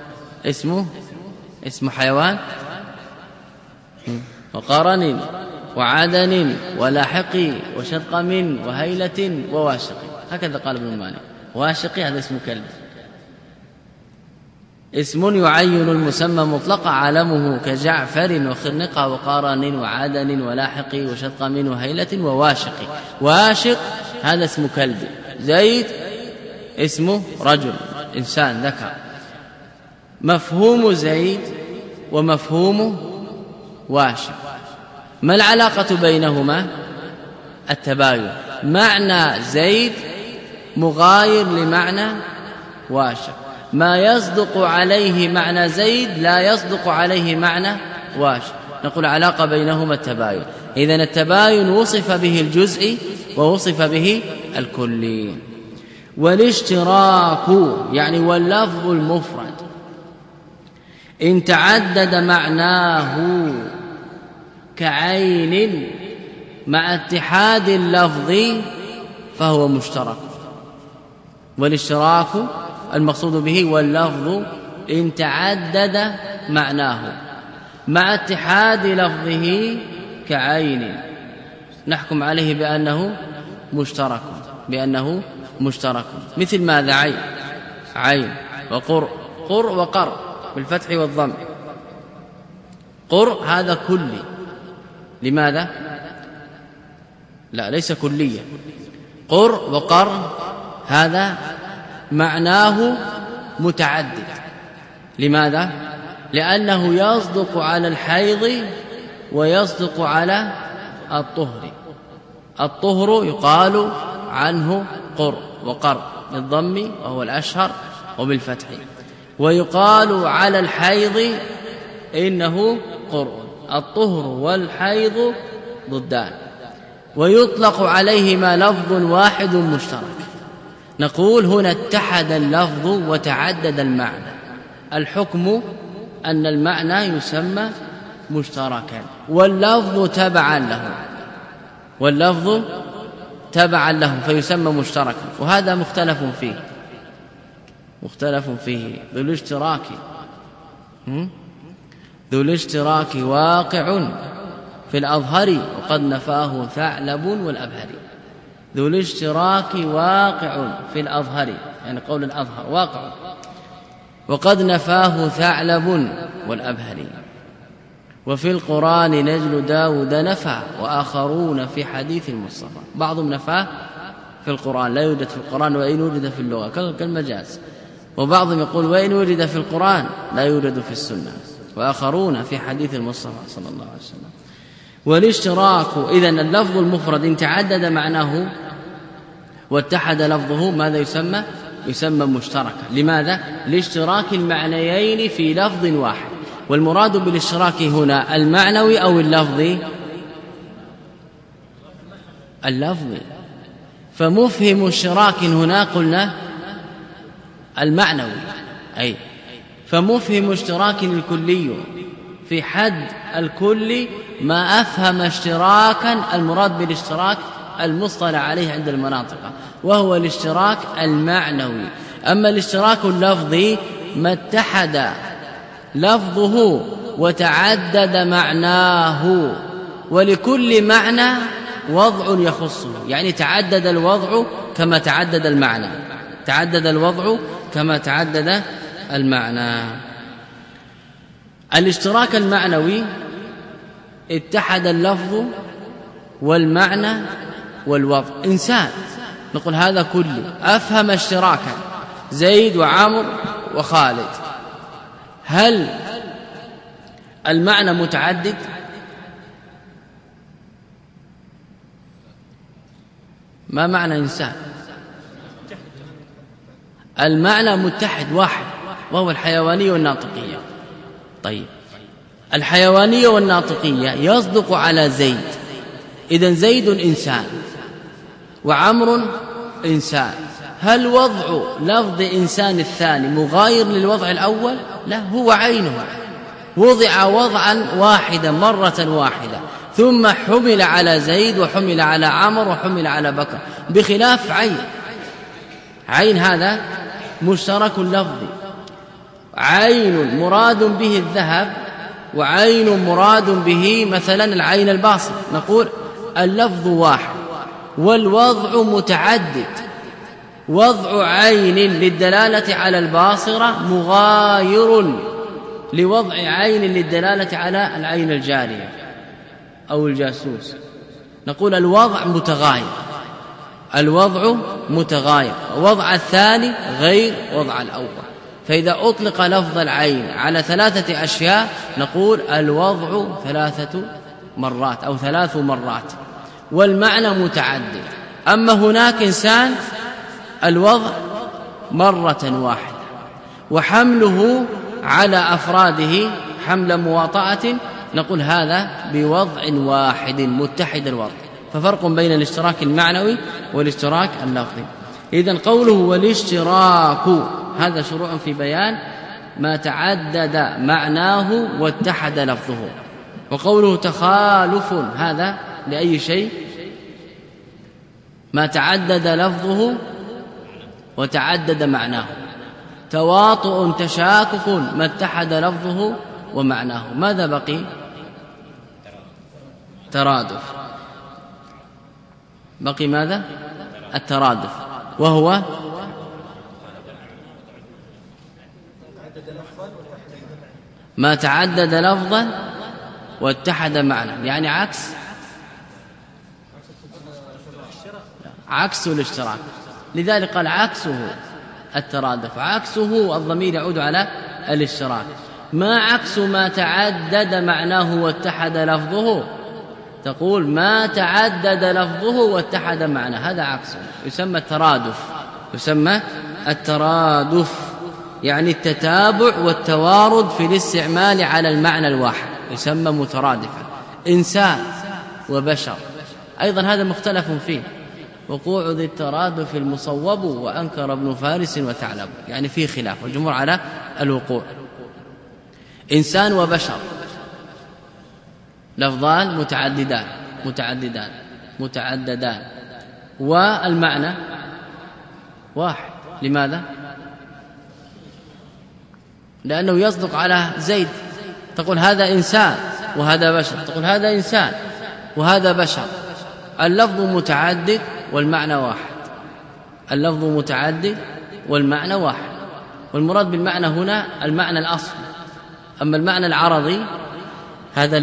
اسمه حيوان، وقرن وعدن ولاحق وشطقم وهيلة وواشق، هكذا قال ابن مالك. واشقي هذا اسم كلب. اسم يعين المسمى مطلقا علمه كجعفر وخرنقة وقارن وعدن ولاحق وشطقم وهيلة وواشق. واشق هذا اسم كلب. زيد اسمه رجل، إنسان ذكر. مفهوم زيد ومفهوم واشق. ما العلاقة بينهما؟ التباين. معنى زيد مغاير لمعنى واشق، ما يصدق عليه معنى زيد لا يصدق عليه معنى واشق. نقول علاقة بينهما التباين. إذن التباين وصف به الجزء ووصف به الكلي. والاشتراك يعني واللفظ المفرد إن تعدد معناه كعين مع اتحاد اللفظ فهو مشترك. والاشتراك المقصود به واللفظ إن تعدد معناه مع اتحاد لفظه كعين، نحكم عليه بأنه مشترك. مثل ماذا؟ عين وقر، قر وقر بالفتح والضم. قر هذا كلي. لماذا؟ لا، ليس كليا. قر وقر هذا معناه متعدد. لماذا؟ لأنه يصدق على الحيض ويصدق على الطهر. الطهر يقال عنه قر وقر بالضم وهو الأشهر وبالفتح، ويقال على الحيض إنه قرء. الطهر والحيض ضدان، ويطلق عليهما لفظ واحد مشترك. نقول هنا اتحد اللفظ وتعدد المعنى. الحكم أن المعنى يسمى مشتركا واللفظ تبعا له فيسمى مشتركا. وهذا مختلف فيه. ذو الاشتراك واقع في الأظهر وقد نفاه ثعلب والأبهري. ذو الاشتراك واقع في الأظهر يعني قول الأظهر واقع، وقد نفاه ثعلب والأبهري. وفي القرآن نجل داود نفى وآخرون في حديث المصطفى. بعضهم نفاه في القرآن لا يوجد في القرآن وإن وجد في اللغة كالمجاز، وبعضهم يقول وإن وجد في القرآن لا يوجد في السنة، وآخرون في حديث المصطفى صلى الله عليه وسلم. والاشتراك إذن اللفظ المفرد إن تعدد معناه واتحد لفظه ماذا يسمى مشتركا. لماذا؟ لاشتراك المعنيين في لفظ واحد. والمراد بالاشتراك هنا المعنوي أو اللفظي. فمفهم اشتراك هنا قلنا المعنوي، أي فمفهم اشتراك الكلي في حد الكل ما أفهم اشتراكا المراد بالاشتراك المصطلح عليه عند المناطق، وهو الاشتراك المعنوي. أما الاشتراك اللفظي ما اتحد لفظه وتعدد معناه، ولكل معنى وضع يخصه، يعني تعدد الوضع كما تعدد المعنى. الاشتراك المعنوي اتحد اللفظ والمعنى والوضع. إنسان نقول هذا كله أفهم اشتراكا زيد وعمر وخالد، هل المعنى متعدد؟ ما معنى إنسان؟ المعنى متحد واحد وهو الحيوانية والناطقية. طيب الحيوانية والناطقية يصدق على زيد، إذن زيد إنسان وعمر إنسان. هل وضع لفظ إنسان الثاني مغاير للوضع الأول؟ لا، هو عينه وضع وضعا واحدا مرة واحدة، ثم حمل على زيد وحمل على عمر وحمل على بكر، بخلاف عين هذا مشترك لفظي. عين مراد به الذهب وعين مراد به مثلا العين الباصر، نقول اللفظ واحد والوضع متعدد. وضع عين للدلالة على الباصرة مغاير لوضع عين للدلالة على العين الجارية أو الجاسوس. نقول الوضع متغاير، وضع الثاني غير وضع الأول. فإذا أطلق لفظ العين على 3 أشياء نقول الوضع 3 مرات أو 3 مرات، والمعنى متعدد. أما هناك إنسان الوضع مرة واحدة، وحمله على أفراده حمل مواطأة نقول هذا بوضع واحد متحد الوضع. ففرق بين الاشتراك المعنوي والاشتراك اللفظي. إذن قوله والاشتراك هذا شروع في بيان ما تعدد معناه واتحد لفظه. وقوله تخالف هذا لأي شيء؟ ما تعدد لفظه وتعدد معناه. تواطؤ تشاكك ما اتحد لفظه ومعناه. ماذا بقي؟ ترادف. بقي ماذا؟ الترادف، وهو ما تعدد لفظا واتحد معنى، يعني عكس الاشتراك. لذلك قال عكسه الترادف، عكسه الضمير يعود على الاشتراك. ما عكس ما تعدد معناه واتحد لفظه؟ تقول ما تعدد لفظه واتحد معناه، هذا عكسه، يسمى الترادف. يسمى الترادف يعني التتابع والتوارد في الاستعمال على المعنى الواحد، يسمى مترادفا. إنسان وبشر أيضا هذا مختلف فيه، وقوع ذي الترادف المصوب وأنكر ابن فارس وثعلب، يعني فيه خلاف، والجمهور على الوقوع. إنسان وبشر لفظان متعددان والمعنى واحد. لماذا؟ لأنه يصدق على زيد، تقول هذا إنسان وهذا بشر، تقول هذا إنسان وهذا بشر. اللفظ متعدد والمعنى واحد، اللفظ متعدد والمعنى واحد. والمراد بالمعنى هنا المعنى الأصلي. أما المعنى العرضي هذا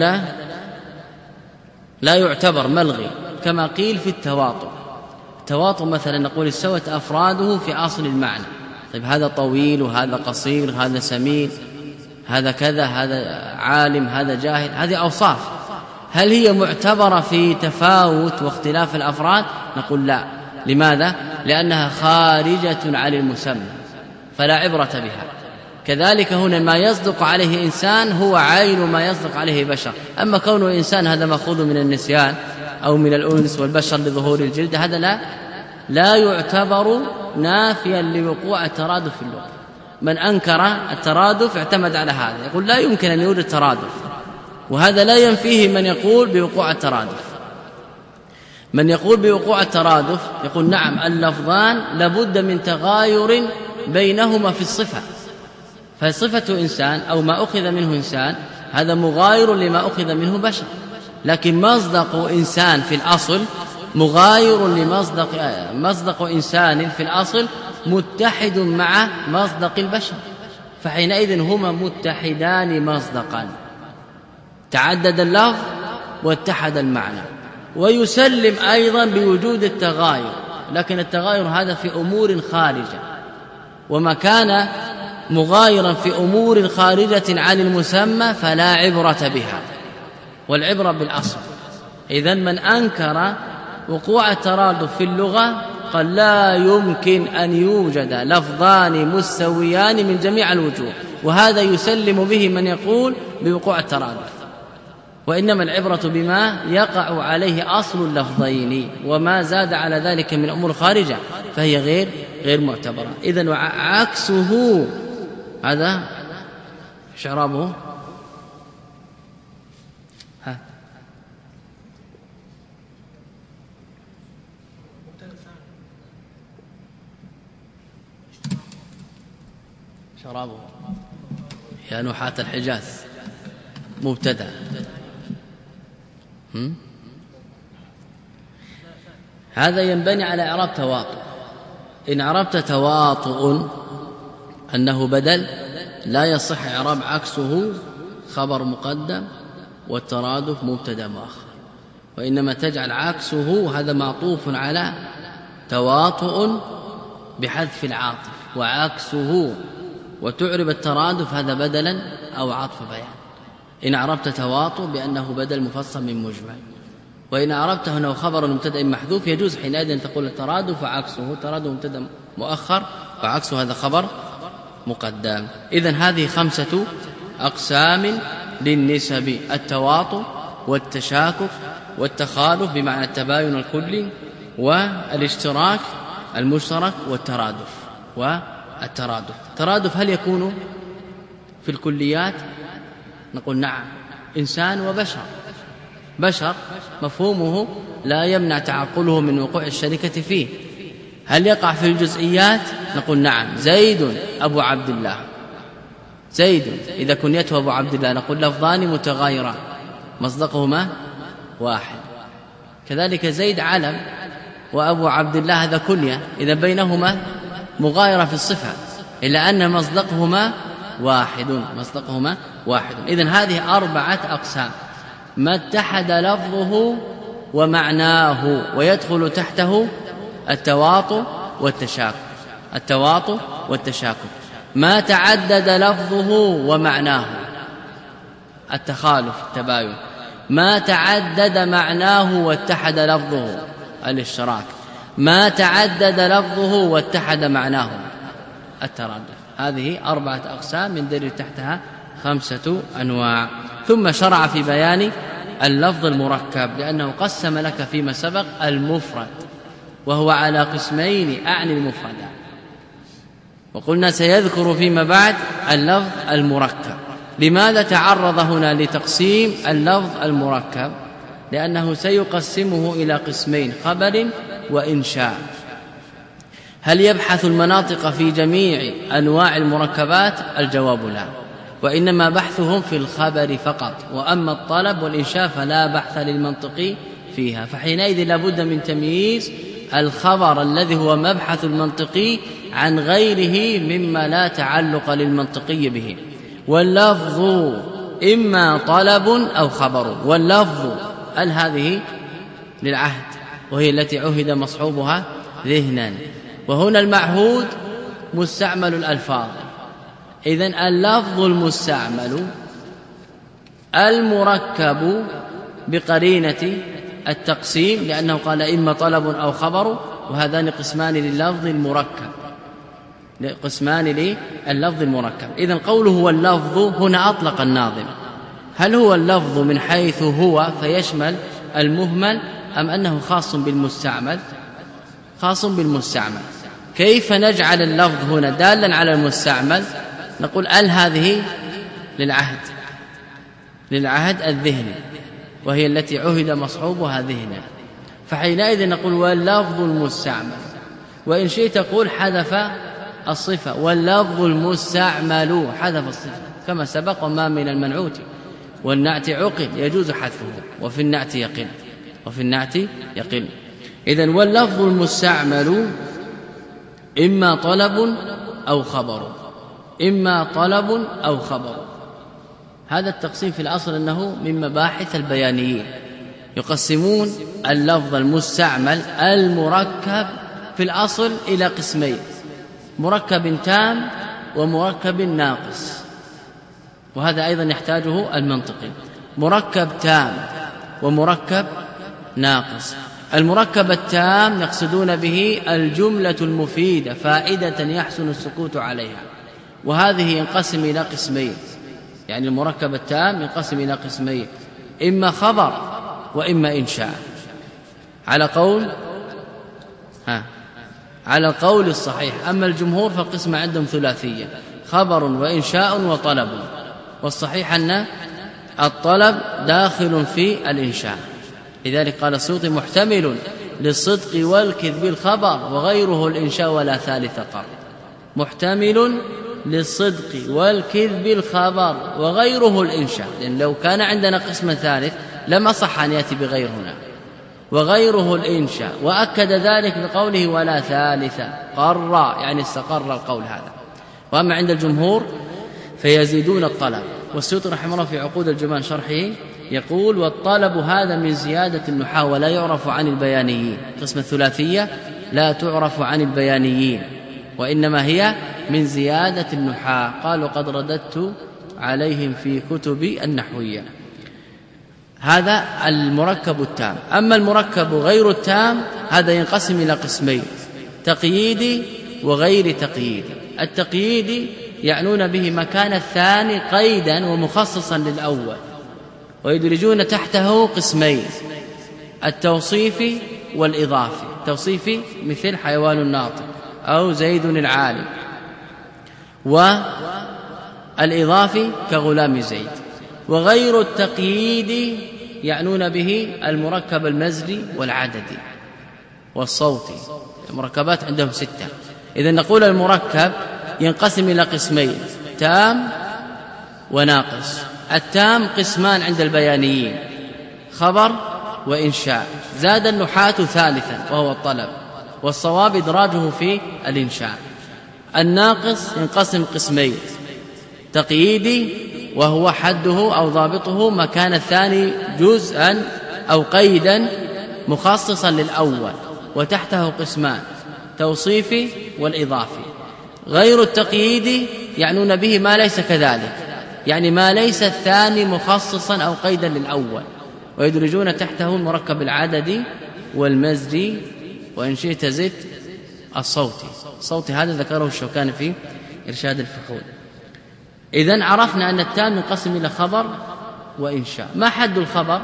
لا يعتبر ملغي، كما قيل في التواطؤ. التواطؤ مثلا نقول استوت أفراده في أصل المعنى. طيب هذا طويل وهذا قصير، هذا سمين، هذا كذا، هذا عالم، هذا جاهل، هذه أوصاف. هل هي معتبرة في تفاوت واختلاف الأفراد؟ نقول لا. لماذا؟ لأنها خارجة عن المسمى فلا عبرة بها. كذلك هنا ما يصدق عليه إنسان هو عين ما يصدق عليه بشر. أما كونه إنسان هذا مأخوذ من النسيان أو من الأنس، والبشر لظهور الجلد، هذا لا يعتبر نافيا لوقوع الترادف في اللغة. من أنكر الترادف اعتمد على هذا، يقول لا يمكن أن يوجد ترادف، وهذا لا ينفيه من يقول بوقوع الترادف. من يقول بوقوع الترادف يقول نعم اللفظان لابد من تغاير بينهما في الصفة، فصفة إنسان أو ما أخذ منه إنسان هذا مغاير لما أخذ منه بشر، لكن مصدق إنسان في الأصل مغاير مصدق إنسان في الأصل متحد مع مصدق البشر، فحينئذ هما متحدان مصدقا، تعدد اللفظ واتحد المعنى. ويسلم أيضا بوجود التغاير، لكن التغاير هذا في أمور خارجة، وما كان مغايرا في أمور خارجة عن المسمى فلا عبرة بها، والعبرة بالأصل. إذن من أنكر وقوع الترادف في اللغة قال لا يمكن أن يوجد لفظان مستويان من جميع الوجوه، وهذا يسلم به من يقول بوقوع الترادف. وإنما العبرة بما يقع عليه أصل اللفظين، وما زاد على ذلك من أمور خارجة فهي غير معتبرة. إذن عكسه هذا شعرابه شرابه يا نحاة الحجاز مبتدأ. هذا ينبني على إعراب تواطؤ. إن عربت تواطؤ أنه بدل لا يصح إعراب عكسه خبر مقدم والترادف مبتدأ مؤخر، وإنما تجعل عكسه هذا معطوف على تواطؤ بحذف العاطف، وعكسه وتعرب الترادف هذا بدلا أو عطف بيان. إن عربت تواطؤ بأنه بدل مفصل من مجمل، وإن عربته أنه خبر مبتدأ محذوف يجوز حينئذ أن تقول الترادف وعكسه ترادف مبتدأ مؤخر وعكسه هذا خبر مقدم. إذن هذه 5 أقسام للنسب: التواطؤ والتشاكك والتخالف بمعنى التباين الكلي والاشتراك المشترك والترادف. الترادف هل يكون في الكليات؟ نقول نعم، إنسان وبشر، بشر مفهومه لا يمنع تعقله من وقوع الشركة فيه. هل يقع في الجزئيات؟ نقول نعم، زيد أبو عبد الله، زيد إذا كنيته أبو عبد الله نقول لفظان متغايران مصدقهما واحد. كذلك زيد علم وأبو عبد الله هذا كنية، إذا بينهما مغايرة في الصفة إلا أن مصدقهما واحد. إذن هذه 4 أقسام: ما اتحد لفظه ومعناه، ويدخل تحته التواطؤ والتشاكك. ما تعدد لفظه ومعناه، التخالف التباين. ما تعدد معناه واتحد لفظه، الاشتراك. ما تعدد لفظه واتحد معناه، الترادف. هذه 4 أقسام من درج تحتها 5 أنواع. ثم شرع في بيان اللفظ المركب، لأنه قسم لك فيما سبق المفرد، وهو على قسمين أعني المفرد، وقلنا سيذكر فيما بعد اللفظ المركب. لماذا تعرض هنا لتقسيم اللفظ المركب؟ لأنه سيقسمه إلى قسمين: خبر وإنشاء. هل يبحث المناطق في جميع أنواع المركبات؟ الجواب لا، وإنما بحثهم في الخبر فقط، وأما الطلب والإنشاء فلا بحث للمنطقي فيها. فحينئذ لابد من تمييز الخبر الذي هو مبحث المنطقي عن غيره مما لا تعلق للمنطقي به. واللفظ إما طلب أو خبر، واللفظ هذه للعهد، وهي التي عهد مصحوبها ذهنا، وهنا المعهود مستعمل الألفاظ. إذن اللفظ المستعمل المركب بقرينة التقسيم، لأنه قال إما طلب أو خبر، وهذان قسمان لللفظ المركب. إذن قوله هو اللفظ هنا أطلق الناظم. هل هو اللفظ من حيث هو فيشمل المهمل، أم أنه خاص بالمستعمل؟ خاص بالمستعمل. كيف نجعل اللفظ هنا دالا على المستعمل؟ نقول هذه للعهد الذهني، وهي التي عهد مصحوبها ذهنا، فحينئذ نقول واللفظ المستعمل. وإن شئت تقول حذف الصفة، واللفظ المستعمل حذف الصفة كما سبق: وما من المنعوت والنعت عقل يجوز حذفه، وفي النعت يقل. إذن واللفظ المستعمل إما طلب أو خبر. هذا التقسيم في الأصل أنه من مباحث البيانيين، يقسمون اللفظ المستعمل المركب في الأصل إلى قسمين: مركب تام ومركب ناقص، وهذا أيضا يحتاجه المنطقي. مركب تام ومركب ناقص. المركب التام يقصدون به الجملة المفيدة فائدة يحسن السكوت عليها، وهذه ينقسم إلى قسمين. يعني المركب التام ينقسم إلى قسمين: إما خبر وإما إنشاء، على القول الصحيح. أما الجمهور فالقسم عندهم ثلاثية: خبر وإنشاء وطلب، والصحيح أن الطلب داخل في الإنشاء. لذلك قال السيوطي: محتمل للصدق والكذب الخبر، وغيره الإنشاء ولا ثالث قر. محتمل للصدق والكذب الخبر وغيره الإنشاء، لأن لو كان عندنا قسم ثالث لما صح أن يأتي بغير هنا. وغيره الإنشاء، وأكد ذلك بقوله: ولا ثالث قر، يعني استقر القول هذا. وأما عند الجمهور فيزيدون الطلب. والسيوطي رحمه الله في عقود الجمان شرحه يقول: والطلب هذا من زيادة النحاة ولا يعرف عن البيانيين. قسم الثلاثية لا تعرف عن البيانيين، وإنما هي من زيادة النحاة. قالوا قد رددت عليهم في كتبي النحوية. هذا المركب التام. أما المركب غير التام هذا ينقسم إلى قسمين: تقييدي وغير تقييدي. التقييدي يعنون به مكان الثاني قيدا ومخصصا للأول، ويدرجون تحته قسمين: التوصيفي والإضافي. توصيفي مثل حيوان الناطق أو زيد العالم، والإضافي كغلام زيد. وغير التقييد يعنون به المركب المزري والعددي والصوتي. المركبات عندهم 6. إذن نقول المركب ينقسم إلى قسمين: تام وناقص. التام قسمان عند البيانيين: خبر وإنشاء. زاد النحاة ثالثا وهو الطلب، والصواب إدراجه في الإنشاء. الناقص ينقسم قسمين: تقييدي وهو حده أو ضابطه مكان الثاني جزءا أو قيدا مخصصا للأول، وتحته قسمان: توصيفي والإضافي. غير التقييدي يعنون به ما ليس كذلك، يعني ما ليس الثاني مخصصا أو قيدا للأول، ويدرجون تحته المركب العددي والمزري، وإن شئت زد الصوتي. الصوتي هذا ذكره الشوكاني في إرشاد الفحول. إذن عرفنا أن التام ينقسم إلى خبر وإنشاء. ما حد الخبر؟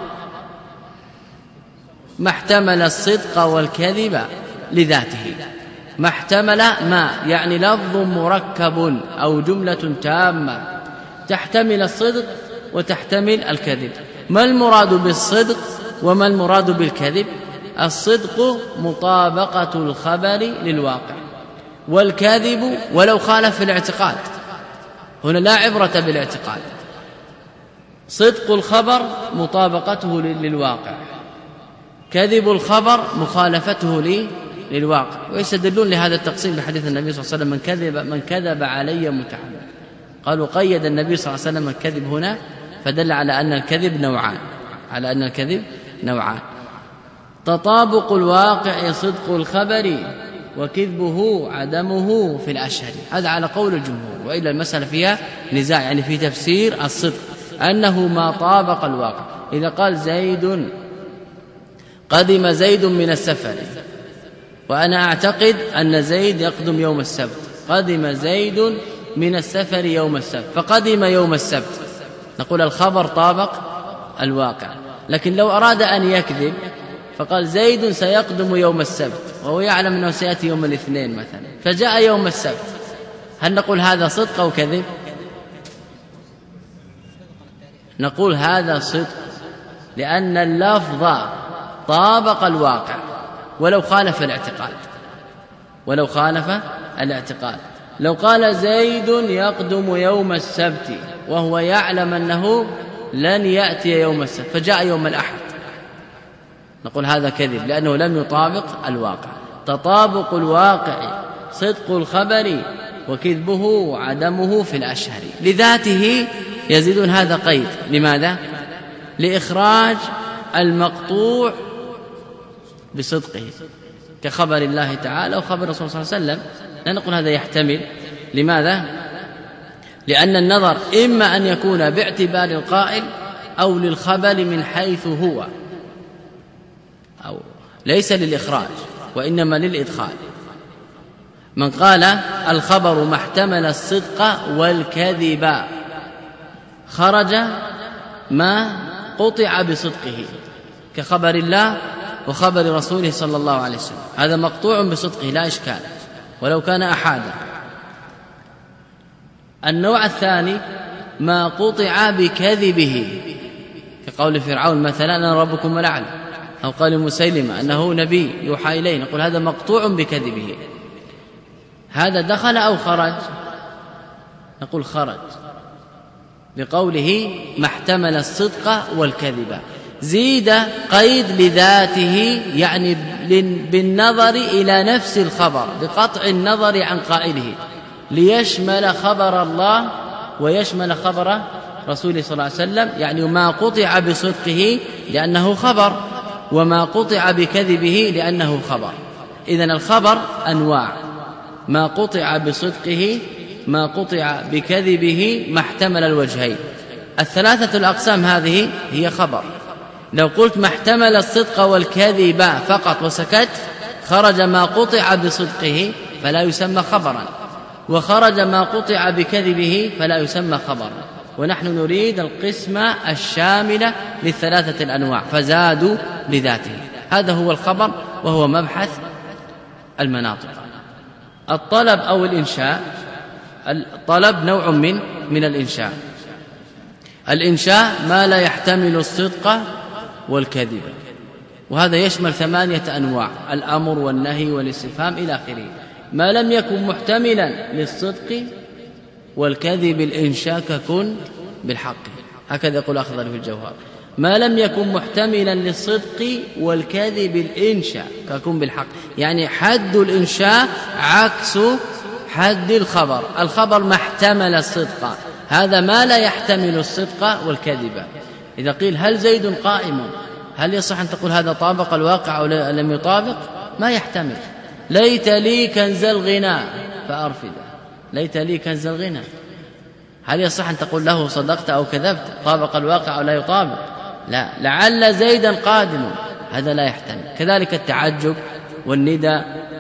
ما احتمل الصدق والكذب لذاته. ما احتمل ما يعني لفظ مركب أو جملة تامة تحتمل الصدق وتحتمل الكذب. ما المراد بالصدق وما المراد بالكذب؟ الصدق مطابقة الخبر للواقع، والكذب ولو خالف الاعتقاد. هنا لا عبرة بالاعتقاد. صدق الخبر مطابقته للواقع، كذب الخبر مخالفته للواقع. ويستدلون لهذا التقسيم بحديث النبي صلى الله عليه وسلم: من كذب علي متعمدا. قالوا قيد النبي صلى الله عليه وسلم الكذب هنا، فدل على أن الكذب نوعان. تطابق الواقع صدق الخبر، وكذبه عدمه في الأشهر. هذا على قول الجمهور، وإلا المسألة فيها نزاع، يعني في تفسير الصدق أنه ما طابق الواقع. إذا قال زيد قدم زيد من السفر، وأنا أعتقد أن زيد يقدم يوم السبت، قدم زيد من السفر يوم السبت، فقدم يوم السبت، نقول الخبر طابق الواقع. لكن لو أراد أن يكذب فقال زيد سيقدم يوم السبت، وهو يعلم أنه سيأتي يوم الاثنين مثلا، فجاء يوم السبت، هل نقول هذا صدق أو كذب؟ نقول هذا صدق، لأن اللفظ طابق الواقع ولو خالف الاعتقاد. لو قال زيد يقدم يوم السبت وهو يعلم أنه لن يأتي يوم السبت فجاء يوم الأحد، نقول هذا كذب، لأنه لم يطابق الواقع. تطابق الواقع صدق الخبر، وكذبه عدمه في الأشهر. لذاته يزيدون هذا قيد. لماذا؟ لإخراج المقطوع بصدقه كخبر الله تعالى وخبر الرسول صلى الله عليه وسلم. لا نقول هذا يحتمل. لماذا؟ لأن النظر إما أن يكون باعتبار القائل أو للخبر من حيث هو، أو ليس للإخراج وإنما للإدخال. من قال الخبر ما احتمل الصدق والكذب خرج ما قطع بصدقه كخبر الله وخبر رسوله صلى الله عليه وسلم، هذا مقطوع بصدقه لا إشكال ولو كان أحادا. النوع الثاني ما قطع بكذبه كقول فرعون مثلا أنا ربكم الأعلى، أو قال مسيلمة أنه نبي يوحى إليه، نقول هذا مقطوع بكذبه. هذا دخل أو خرج؟ نقول خرج بقوله ما احتمل الصدق والكذب. زيد قيد لذاته، يعني بالنظر إلى نفس الخبر بقطع النظر عن قائله، ليشمل خبر الله ويشمل خبر رسوله صلى الله عليه وسلم، يعني ما قطع بصدقه لأنه خبر، وما قطع بكذبه لأنه خبر. إذن الخبر أنواع: ما قطع بصدقه ما قطع بكذبه ما احتمل الوجهين. الثلاثة الأقسام هذه هي خبر. لو قلت ما احتمل الصدق والكذب فقط وسكت خرج ما قطع بصدقه فلا يسمى خبرا، وخرج ما قطع بكذبه فلا يسمى خبرا. ونحن نريد القسمة الشاملة للثلاثة الأنواع فزادوا لذاته. هذا هو الخبر وهو مبحث المناطق. الطلب أو الإنشاء. الطلب نوع من الإنشاء. الإنشاء ما لا يحتمل الصدق والكذب، وهذا يشمل 8 أنواع: الأمر والنهي والاستفهام إلى آخره. ما لم يكن محتملا للصدق والكذب الإنشاء ككن بالحق، هكذا يقول أخضر في الجوهر. ما لم يكن محتملا للصدق والكذب الإنشاء ككن بالحق، يعني حد الإنشاء عكس حد الخبر. الخبر ما احتمل الصدق، هذا ما لا يحتمل الصدق والكذب. إذا قيل هل زيد قائم، هل يصح أن تقول هذا طابق الواقع أو لم يطابق؟ ما يحتمل. ليت لي كنز الغنى فأرفده، ليت لي كنز الغنى، هل يصح أن تقول له صدقت أو كذبت؟ طابق الواقع أو لا يطابق؟ لا. لعل زيدا قادم، هذا لا يحتمل. كذلك التعجب والندى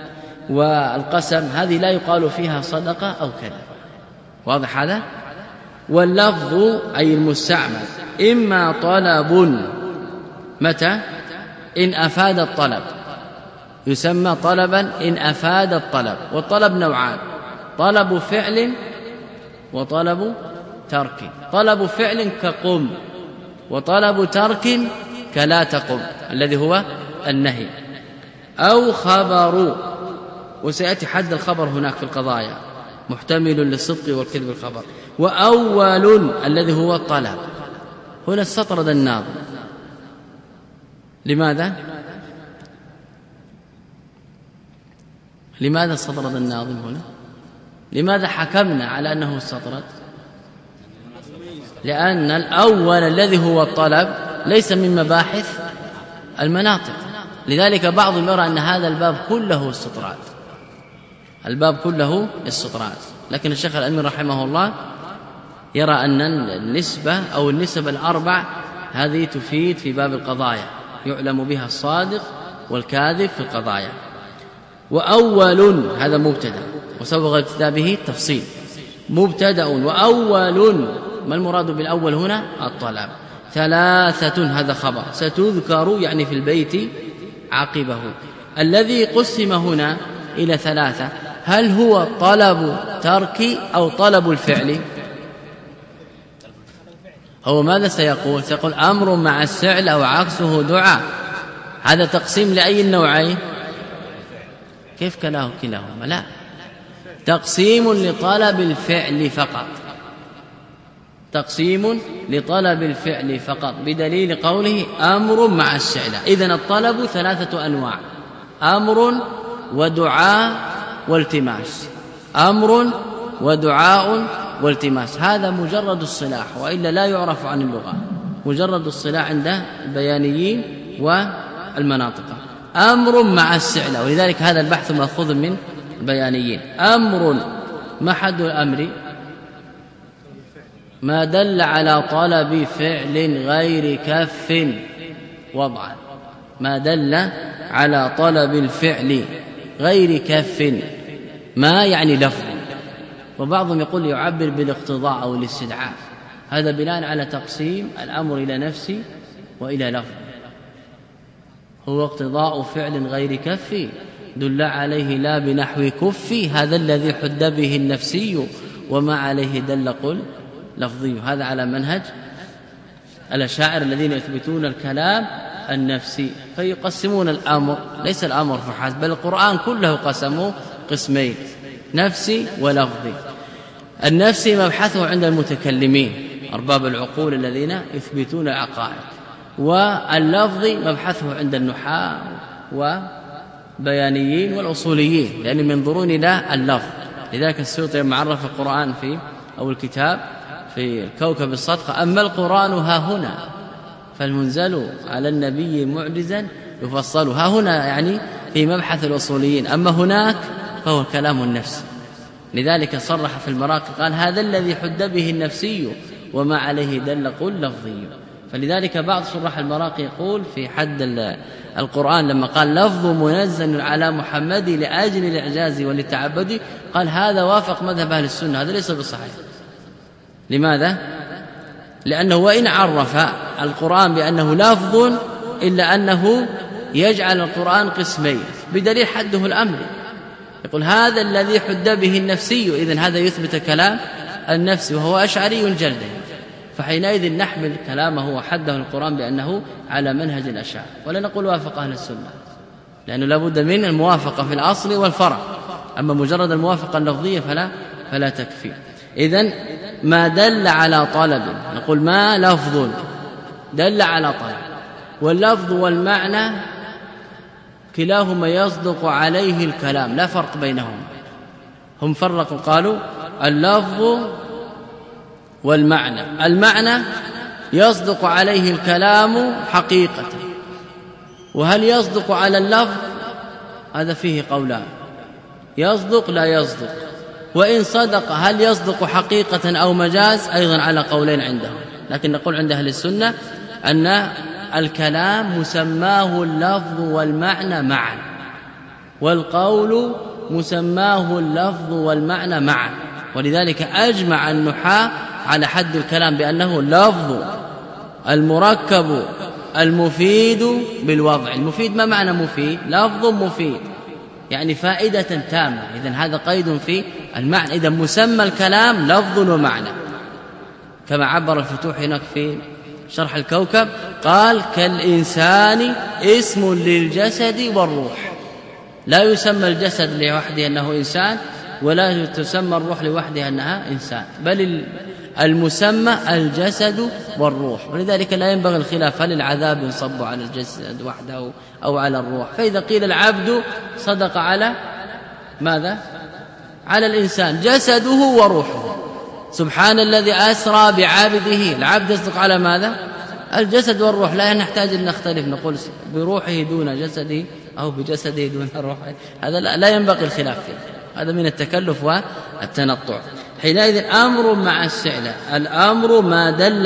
والقسم، هذه لا يقال فيها صدقة أو كذب. واضح هذا؟ واللفظ أي المستعمل إما طلب، متى؟ إن أفاد الطلب، يسمى طلبا إن أفاد الطلب. والطلب نوعان: طلب فعل وطلب ترك. طلب فعل كقم، وطلب ترك كلا تقم الذي هو النهي. أو خبر، وسيأتي حد الخبر هناك في القضايا، محتمل للصدق والكذب الخبر. وأول الذي هو الطلب. هنا استطرد الناظم. لماذا؟ لماذا استطرد الناظم هنا؟ لماذا حكمنا على أنه استطرد؟ لأن الأول الذي هو الطلب ليس من مباحث المناطق، لذلك بعضهم يرى أن هذا الباب كله استطراد، الباب كله استطراد. لكن الشيخ الأمين رحمه الله يرى أن النسبة أو النسب الأربع هذه تفيد في باب القضايا، يعلم بها الصادق والكاذب في القضايا. وأول هذا مبتدأ، وسبق الابتداء به التفصيل. مبتدأ وأول، ما المراد بالأول هنا؟ الطلب. ثلاثة هذا خبر ستذكر يعني في البيت عقبه. الذي قسم هنا إلى ثلاثة، هل هو طلب ترك أو طلب الفعل؟ هو ماذا سيقول؟ سيقول أمر مع السعل أو عكسه دعاء. هذا تقسيم لأي النوعين؟ كيف كلاهما؟ لا، تقسيم لطلب الفعل فقط، تقسيم لطلب الفعل فقط، بدليل قوله أمر مع السعل. إذن الطلب 3 أنواع: أمر ودعاء والتماس، أمر ودعاء والتماس. هذا مجرد الصلاح، وإلا لا يعرف عن اللغة، مجرد الصلاح عند البيانيين والمناطق. أمر مع السعل، ولذلك هذا البحث مأخوذ من البيانيين. أمر، ما حد الأمر؟ ما دل على طلب فعل غير كف وضعا، ما دل على طلب الفعل غير كف، ما يعني لفظ. وبعضهم يقول يعبر بالاقتضاء أو الاستدعاء، هذا بناء على تقسيم الأمر إلى نفسي وإلى لفظ. هو اقتضاء فعل غير كف دل عليه لا بنحو كف، هذا الذي حد به النفسي وما عليه دل قل لفظي. هذا على منهج الأشاعرة الذين يثبتون الكلام النفسي، فيقسمون الأمر، ليس الأمر فحسب بل القرآن كله قسموا قسمين: نفسي ولفظي. النفسي مبحثه عند المتكلمين أرباب العقول الذين يثبتون العقائد، واللفظي مبحثه عند النحاة وبيانيين والأصوليين، لأن ينظرون إلى اللفظ. لذلك السيوطي معرف القرآن في أو الكتاب في الكوكب الصدق: أما القرآن ها هنا فالمنزل على النبي معجزا يفصل. ها هنا يعني في مبحث الأصوليين، أما هناك فهو كلام النفس. لذلك صرح في المراقي قال هذا الذي حد به النفسي وما عليه دل قل لفظي. فلذلك بعض شراح المراقي يقول في حد القرآن لما قال لفظ منزل على محمد لأجل الإعجاز والتعبد، قال هذا وافق مذهب أهل السنة، هذا ليس بالصحيح. لماذا؟ لأنه وإن عرف القرآن بأنه لفظ إلا أنه يجعل القرآن قسمين بدليل حده الأمر. يقول هذا الذي حد به النفسي، إذن هذا يثبت كلام النفس وهو أشعري جلده، فحينئذ نحمل كلامه وحده القرآن بأنه على منهج الأشاعرة، ولا نقول وافق أهل السنة، لأنه لابد من الموافقة في الأصل والفرع، أما مجرد الموافقة اللفظية فلا تكفي. إذن ما دل على طلب نقول ما لفظ دل على طلب، واللفظ والمعنى كلاهما يصدق عليه الكلام، لا فرق بينهم. هم فرقوا قالوا اللفظ والمعنى، المعنى يصدق عليه الكلام حقيقة، وهل يصدق على اللفظ هذا فيه قولان، يصدق لا يصدق، وإن صدق هل يصدق حقيقة أو مجاز، أيضا على قولين عندهم. لكن نقول عند أهل السنة أن الكلام مسماه اللفظ والمعنى معا، والقول مسماه اللفظ والمعنى معا، ولذلك أجمع النحاة على حد الكلام بأنه اللفظ المركب المفيد بالوضع. المفيد ما معنى مفيد؟ لفظ مفيد يعني فائدة تامة، إذن هذا قيد في المعنى. إذن مسمى الكلام لفظ ومعنى، كما عبر الفتوح هناك في شرح الكوكب قال كالإنسان اسم للجسد والروح، لا يسمى الجسد لوحده أنه إنسان، ولا تسمى الروح لوحدها أنها إنسان، بل المسمى الجسد والروح. ولذلك لا ينبغي الخلاف هل العذاب ينصب على الجسد وحده أو على الروح. فإذا قيل العبد صدق على ماذا؟ على الإنسان جسده وروحه. سبحان الذي أسرى بعبده، العبد يصدق على ماذا؟ الجسد والروح، لا نحتاج أن نختلف نقول بروحه دون جسده أو بجسده دون روحه، هذا لا ينبغي الخلاف فيه، هذا من التكلف والتنطع. حينئذ أمر مع السعلة، الأمر ما دل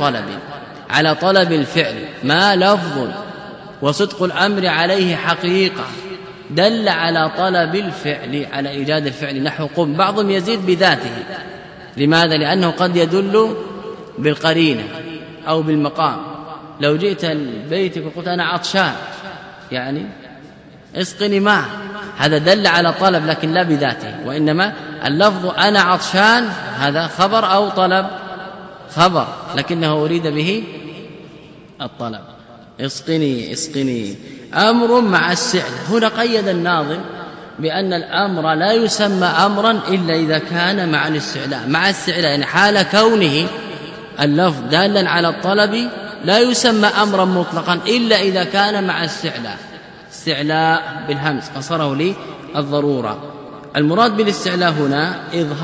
على طلب الفعل، ما لفظ وصدق الأمر عليه حقيقة دل على طلب الفعل، على إيجاد الفعل، نحو قم. بعضهم يزيد بذاته، لماذا؟ لأنه قد يدل بالقرينة أو بالمقام. لو جئت البيت وقلت أنا عطشان يعني اسقني ماء، هذا دل على طلب لكن لا بذاته، وإنما اللفظ أنا عطشان هذا خبر أو طلب؟ خبر، لكنه أريد به الطلب، اسقني. أمر مع السعل، هنا قيد الناظم بأن الأمر لا يسمى أمرا إلا إذا كان مع الاستعلاء. مع الاستعلاء يعني حال كونه اللفظ دالا على الطلب لا يسمى أمرا مطلقا إلا إذا كان مع الاستعلاء. استعلاء بالهمز قصره لي الضرورة. المراد بالاستعلاء هنا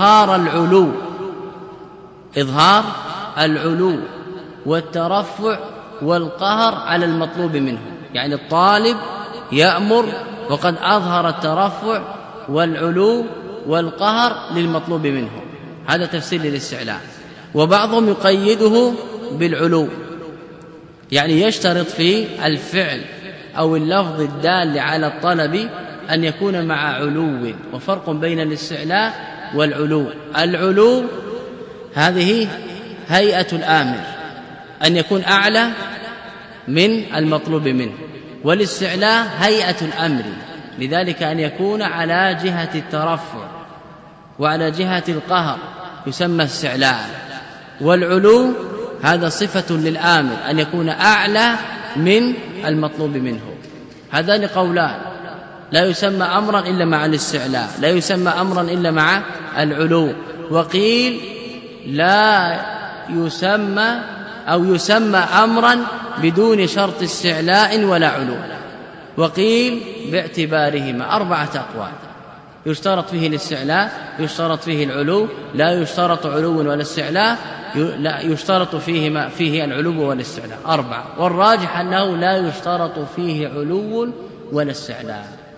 إظهار العلو والترفع والقهر على المطلوب منه، يعني الطالب يأمر وقد أظهر الترفع والعلو والقهر للمطلوب منه، هذا تفسير للاستعلاء. وبعضهم يقيده بالعلو، يعني يشترط في الفعل أو اللفظ الدال على الطلب أن يكون مع علو، وفرق بين الاستعلاء والعلو. العلو هذه هيئة الآمر، أن يكون أعلى من المطلوب منه، والاستعلاء هيئة الأمر، لذلك أن يكون على جهة الترفع وعلى جهة القهر يسمى استعلاء. والعلو هذا صفة للآمر أن يكون أعلى من المطلوب منه. هذان قولان، لا يسمى أمرا إلا مع الاستعلاء، لا يسمى أمرا إلا مع العلو. وقيل لا يسمى أو يسمى أمرا بدون شرط استعلاء ولا علو. وقيل باعتبارهما 4 أقوال، يشترط فيه الاستعلاء، يشترط فيه العلو، لا يشترط علو ولا استعلاء، لا يشترط فيه العلو والاستعلاء. 4، والراجح أنه لا يشترط فيه علو ولا استعلاء.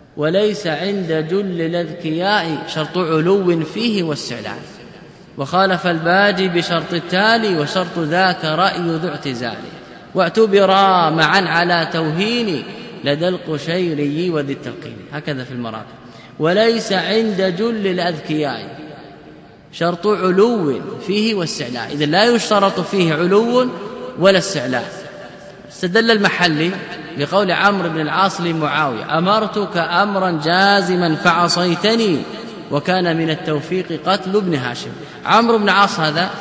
وليس عند جل الأذكياء شرط علو فيه واستعلاء. وخالف الباجي بشرط التالي وشرط ذاك رأي ذو اعتزال. واعتبرا معا على توهين لدى القشيري وذي التلقين. هكذا في المراتب. وليس عند جل الأذكياء شرط علو فيه واستعلاء، إذن لا يشترط فيه علو ولا استعلاء. استدل المحلي بقول عمرو بن العاص لمعاوية: أمرتك أمرا جازما فعصيتني وكان من التوفيق قتل ابن هاشم. عمرو بن العاص هذا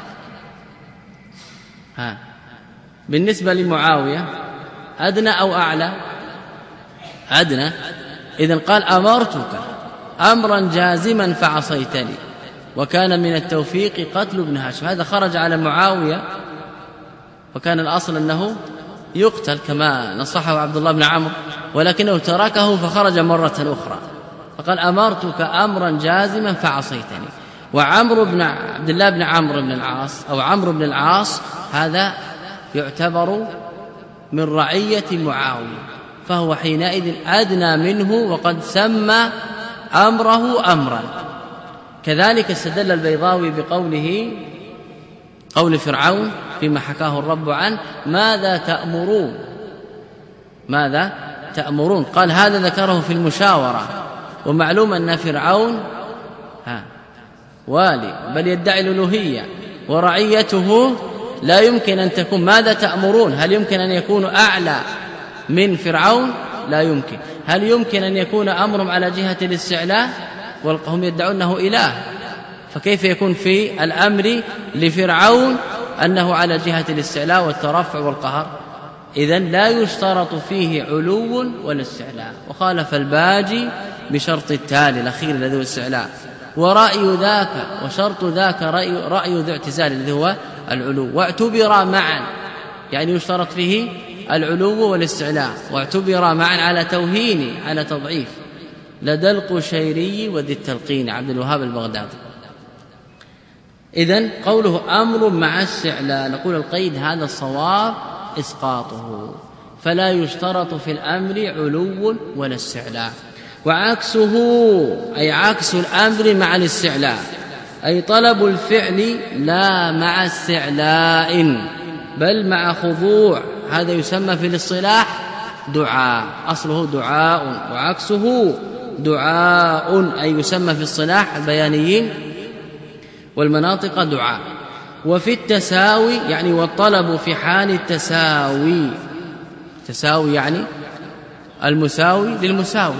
بالنسبة لمعاوية أدنى أو أعلى؟ أدنى. إذن قال: أمرتك أمرا جازما فعصيتني وكان من التوفيق قتل ابن هاشم. هذا خرج على معاوية، وكان الأصل أنه يقتل كما نصحه عبد الله بن عمرو، ولكنه تركه فخرج مرة أخرى فقال: أمرتك أمرا جازما فعصيتني. وعمرو بن عبد الله بن عمرو بن العاص أو عمرو بن العاص هذا يعتبر من رعية معاوية، فهو حينئذ أدنى منه وقد سمى أمره أمرا. كذلك استدل البيضاوي بقوله قول فرعون فيما حكاه الرب عنه: ماذا تأمرون؟ ماذا تأمرون؟ قال هذا ذكره في المشاورة، ومعلوم أن فرعون والي بل يدعي الألوهية، ورعيته لا يمكن أن تكون ماذا تأمرون. هل يمكن أن يكون أعلى من فرعون؟ لا يمكن. هل يمكن أن يكون أمرهم على جهة الاستعلاء؟ وهم يدعون أنه إله، فكيف يكون في الأمر لفرعون أنه على جهة الاستعلاء والترفع والقهر؟ إذن لا يشترط فيه علو ولا استعلاء. وخالف الباجي بشرط التالي الأخير الذي هو الاستعلاء. ورأي ذاك وشرط ذاك رأي ذو اعتزال الذي هو العلو. واعتبر معا، يعني يشترط فيه العلو والاستعلاء، واعتبر معا على توهين على تضعيف لدى القشيري وذي التلقين عبد الوهاب البغدادي. إذن قوله أمر مع استعلاء، نقول القيد هذا الصواب إسقاطه، فلا يشترط في الأمر علو ولا استعلاء. وعكسه أي عكس الأمر مع الاستعلاء أي طلب الفعل لا مع استعلاء بل مع خضوع، هذا يسمى في الاصطلاح دعاء، أصله دعاء، وعكسه دعاء أي يسمى في اصطلاح البيانيين والمناطق دعاء. وفي التساوي يعني والطلب في حال التساوي، تساوي يعني المساوي للمساوي.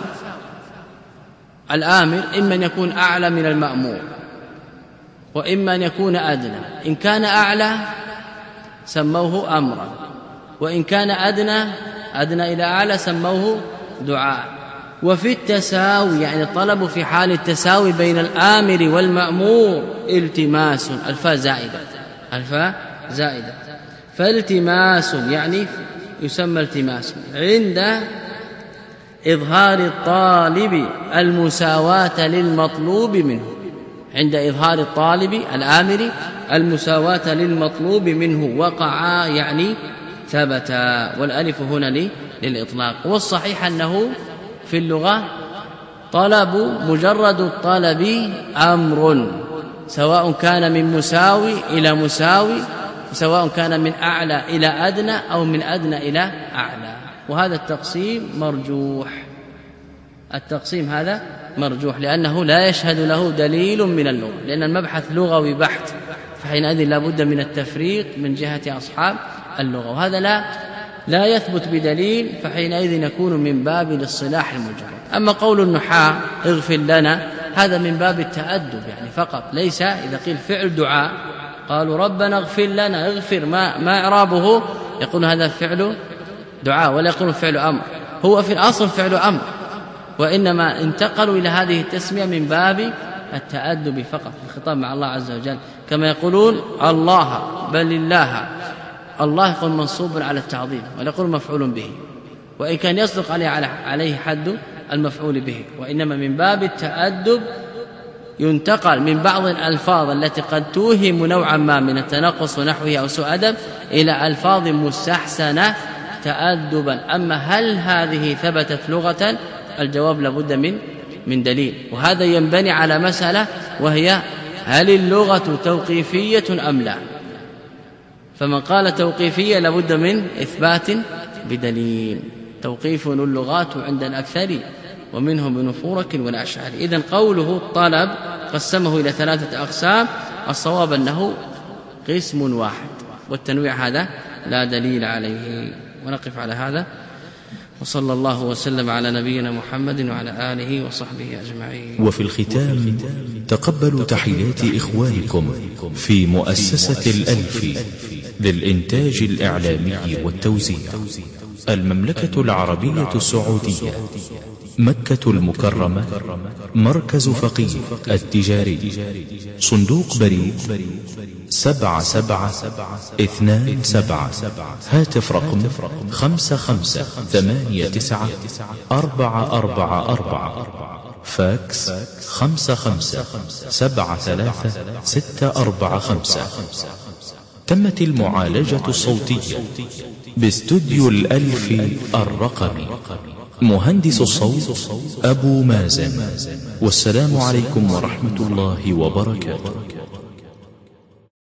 الآمر إما أن يكون أعلى من المأمور وإما أن يكون أدنى. إن كان أعلى سموه أمرا، وإن كان أدنى إلى أعلى سموه دعاء. وفي التساوي يعني الطلب في حال التساوي بين الآمر والمأمور التماس، الفاء زائدة، فالتماس يعني يسمى التماس عند إظهار الطالب المساواة للمطلوب منه، عند إظهار الطالب الآمر المساواة للمطلوب منه وقع يعني ثبت، والألف هنا للإطلاق. والصحيح أنه في اللغة مجرد الطلب أمر، سواء كان من مساوي إلى مساوي، سواء كان من أعلى إلى أدنى أو من أدنى إلى أعلى. وهذا التقسيم مرجوح، التقسيم هذا مرجوح لأنه لا يشهد له دليل من اللغة، لأن المبحث لغوي بحت، فحينئذ لا بد من التفريق من جهة أصحاب اللغة، وهذا لا يثبت بدليل، فحينئذ يكون من باب الاصطلاح المجرد. أما قول النحاة اغفر لنا هذا من باب التأدب يعني فقط، ليس إذا قيل فعل دعاء قالوا ربنا اغفر لنا، اغفر ما إعرابه؟ يقول هذا فعل دعاء ولا يقول فعل أمر، هو في الأصل فعل أمر، وإنما انتقلوا إلى هذه التسمية من باب التأدب فقط، الخطاب مع الله عز وجل، كما يقولون الله بل الله، الله يقول منصوب على التعظيم ولا يقول مفعول به، وإن كان يصدق عليه حد المفعول به، وإنما من باب التأدب ينتقل من بعض الألفاظ التي قد توهم نوعا ما من التنقص ونحوه أو سوء أدب إلى ألفاظ مستحسنة تأدبا. أما هل هذه ثبتت لغة الجواب لابد من دليل. وهذا ينبني على مسألة وهي هل اللغة توقيفية أم لا؟ فمن قال توقيفية لابد من إثبات بدليل. توقيف اللغات عند الأكثر ومنهم ابن فورك والأشعري. إذن قوله الطلب قسمه إلى 3 أقسام، الصواب أنه قسم واحد، والتنويع هذا لا دليل عليه. ونقف على هذا، وصلى الله وسلم على نبينا محمد وعلى آله وصحبه أجمعين. وفي الختام تقبلوا تحيات إخوانكم في مؤسسة الألفي للإنتاج الإعلامي والتوزيع، المملكة العربية السعودية، مكة المكرمة، مركز فقيه التجاري، صندوق بريد 7727، هاتف رقم 55894444، فاكس 55733645. تمت المعالجة الصوتية باستوديو الألفي الرقمي، مهندس الصوت أبو مازن. والسلام عليكم ورحمة الله وبركاته.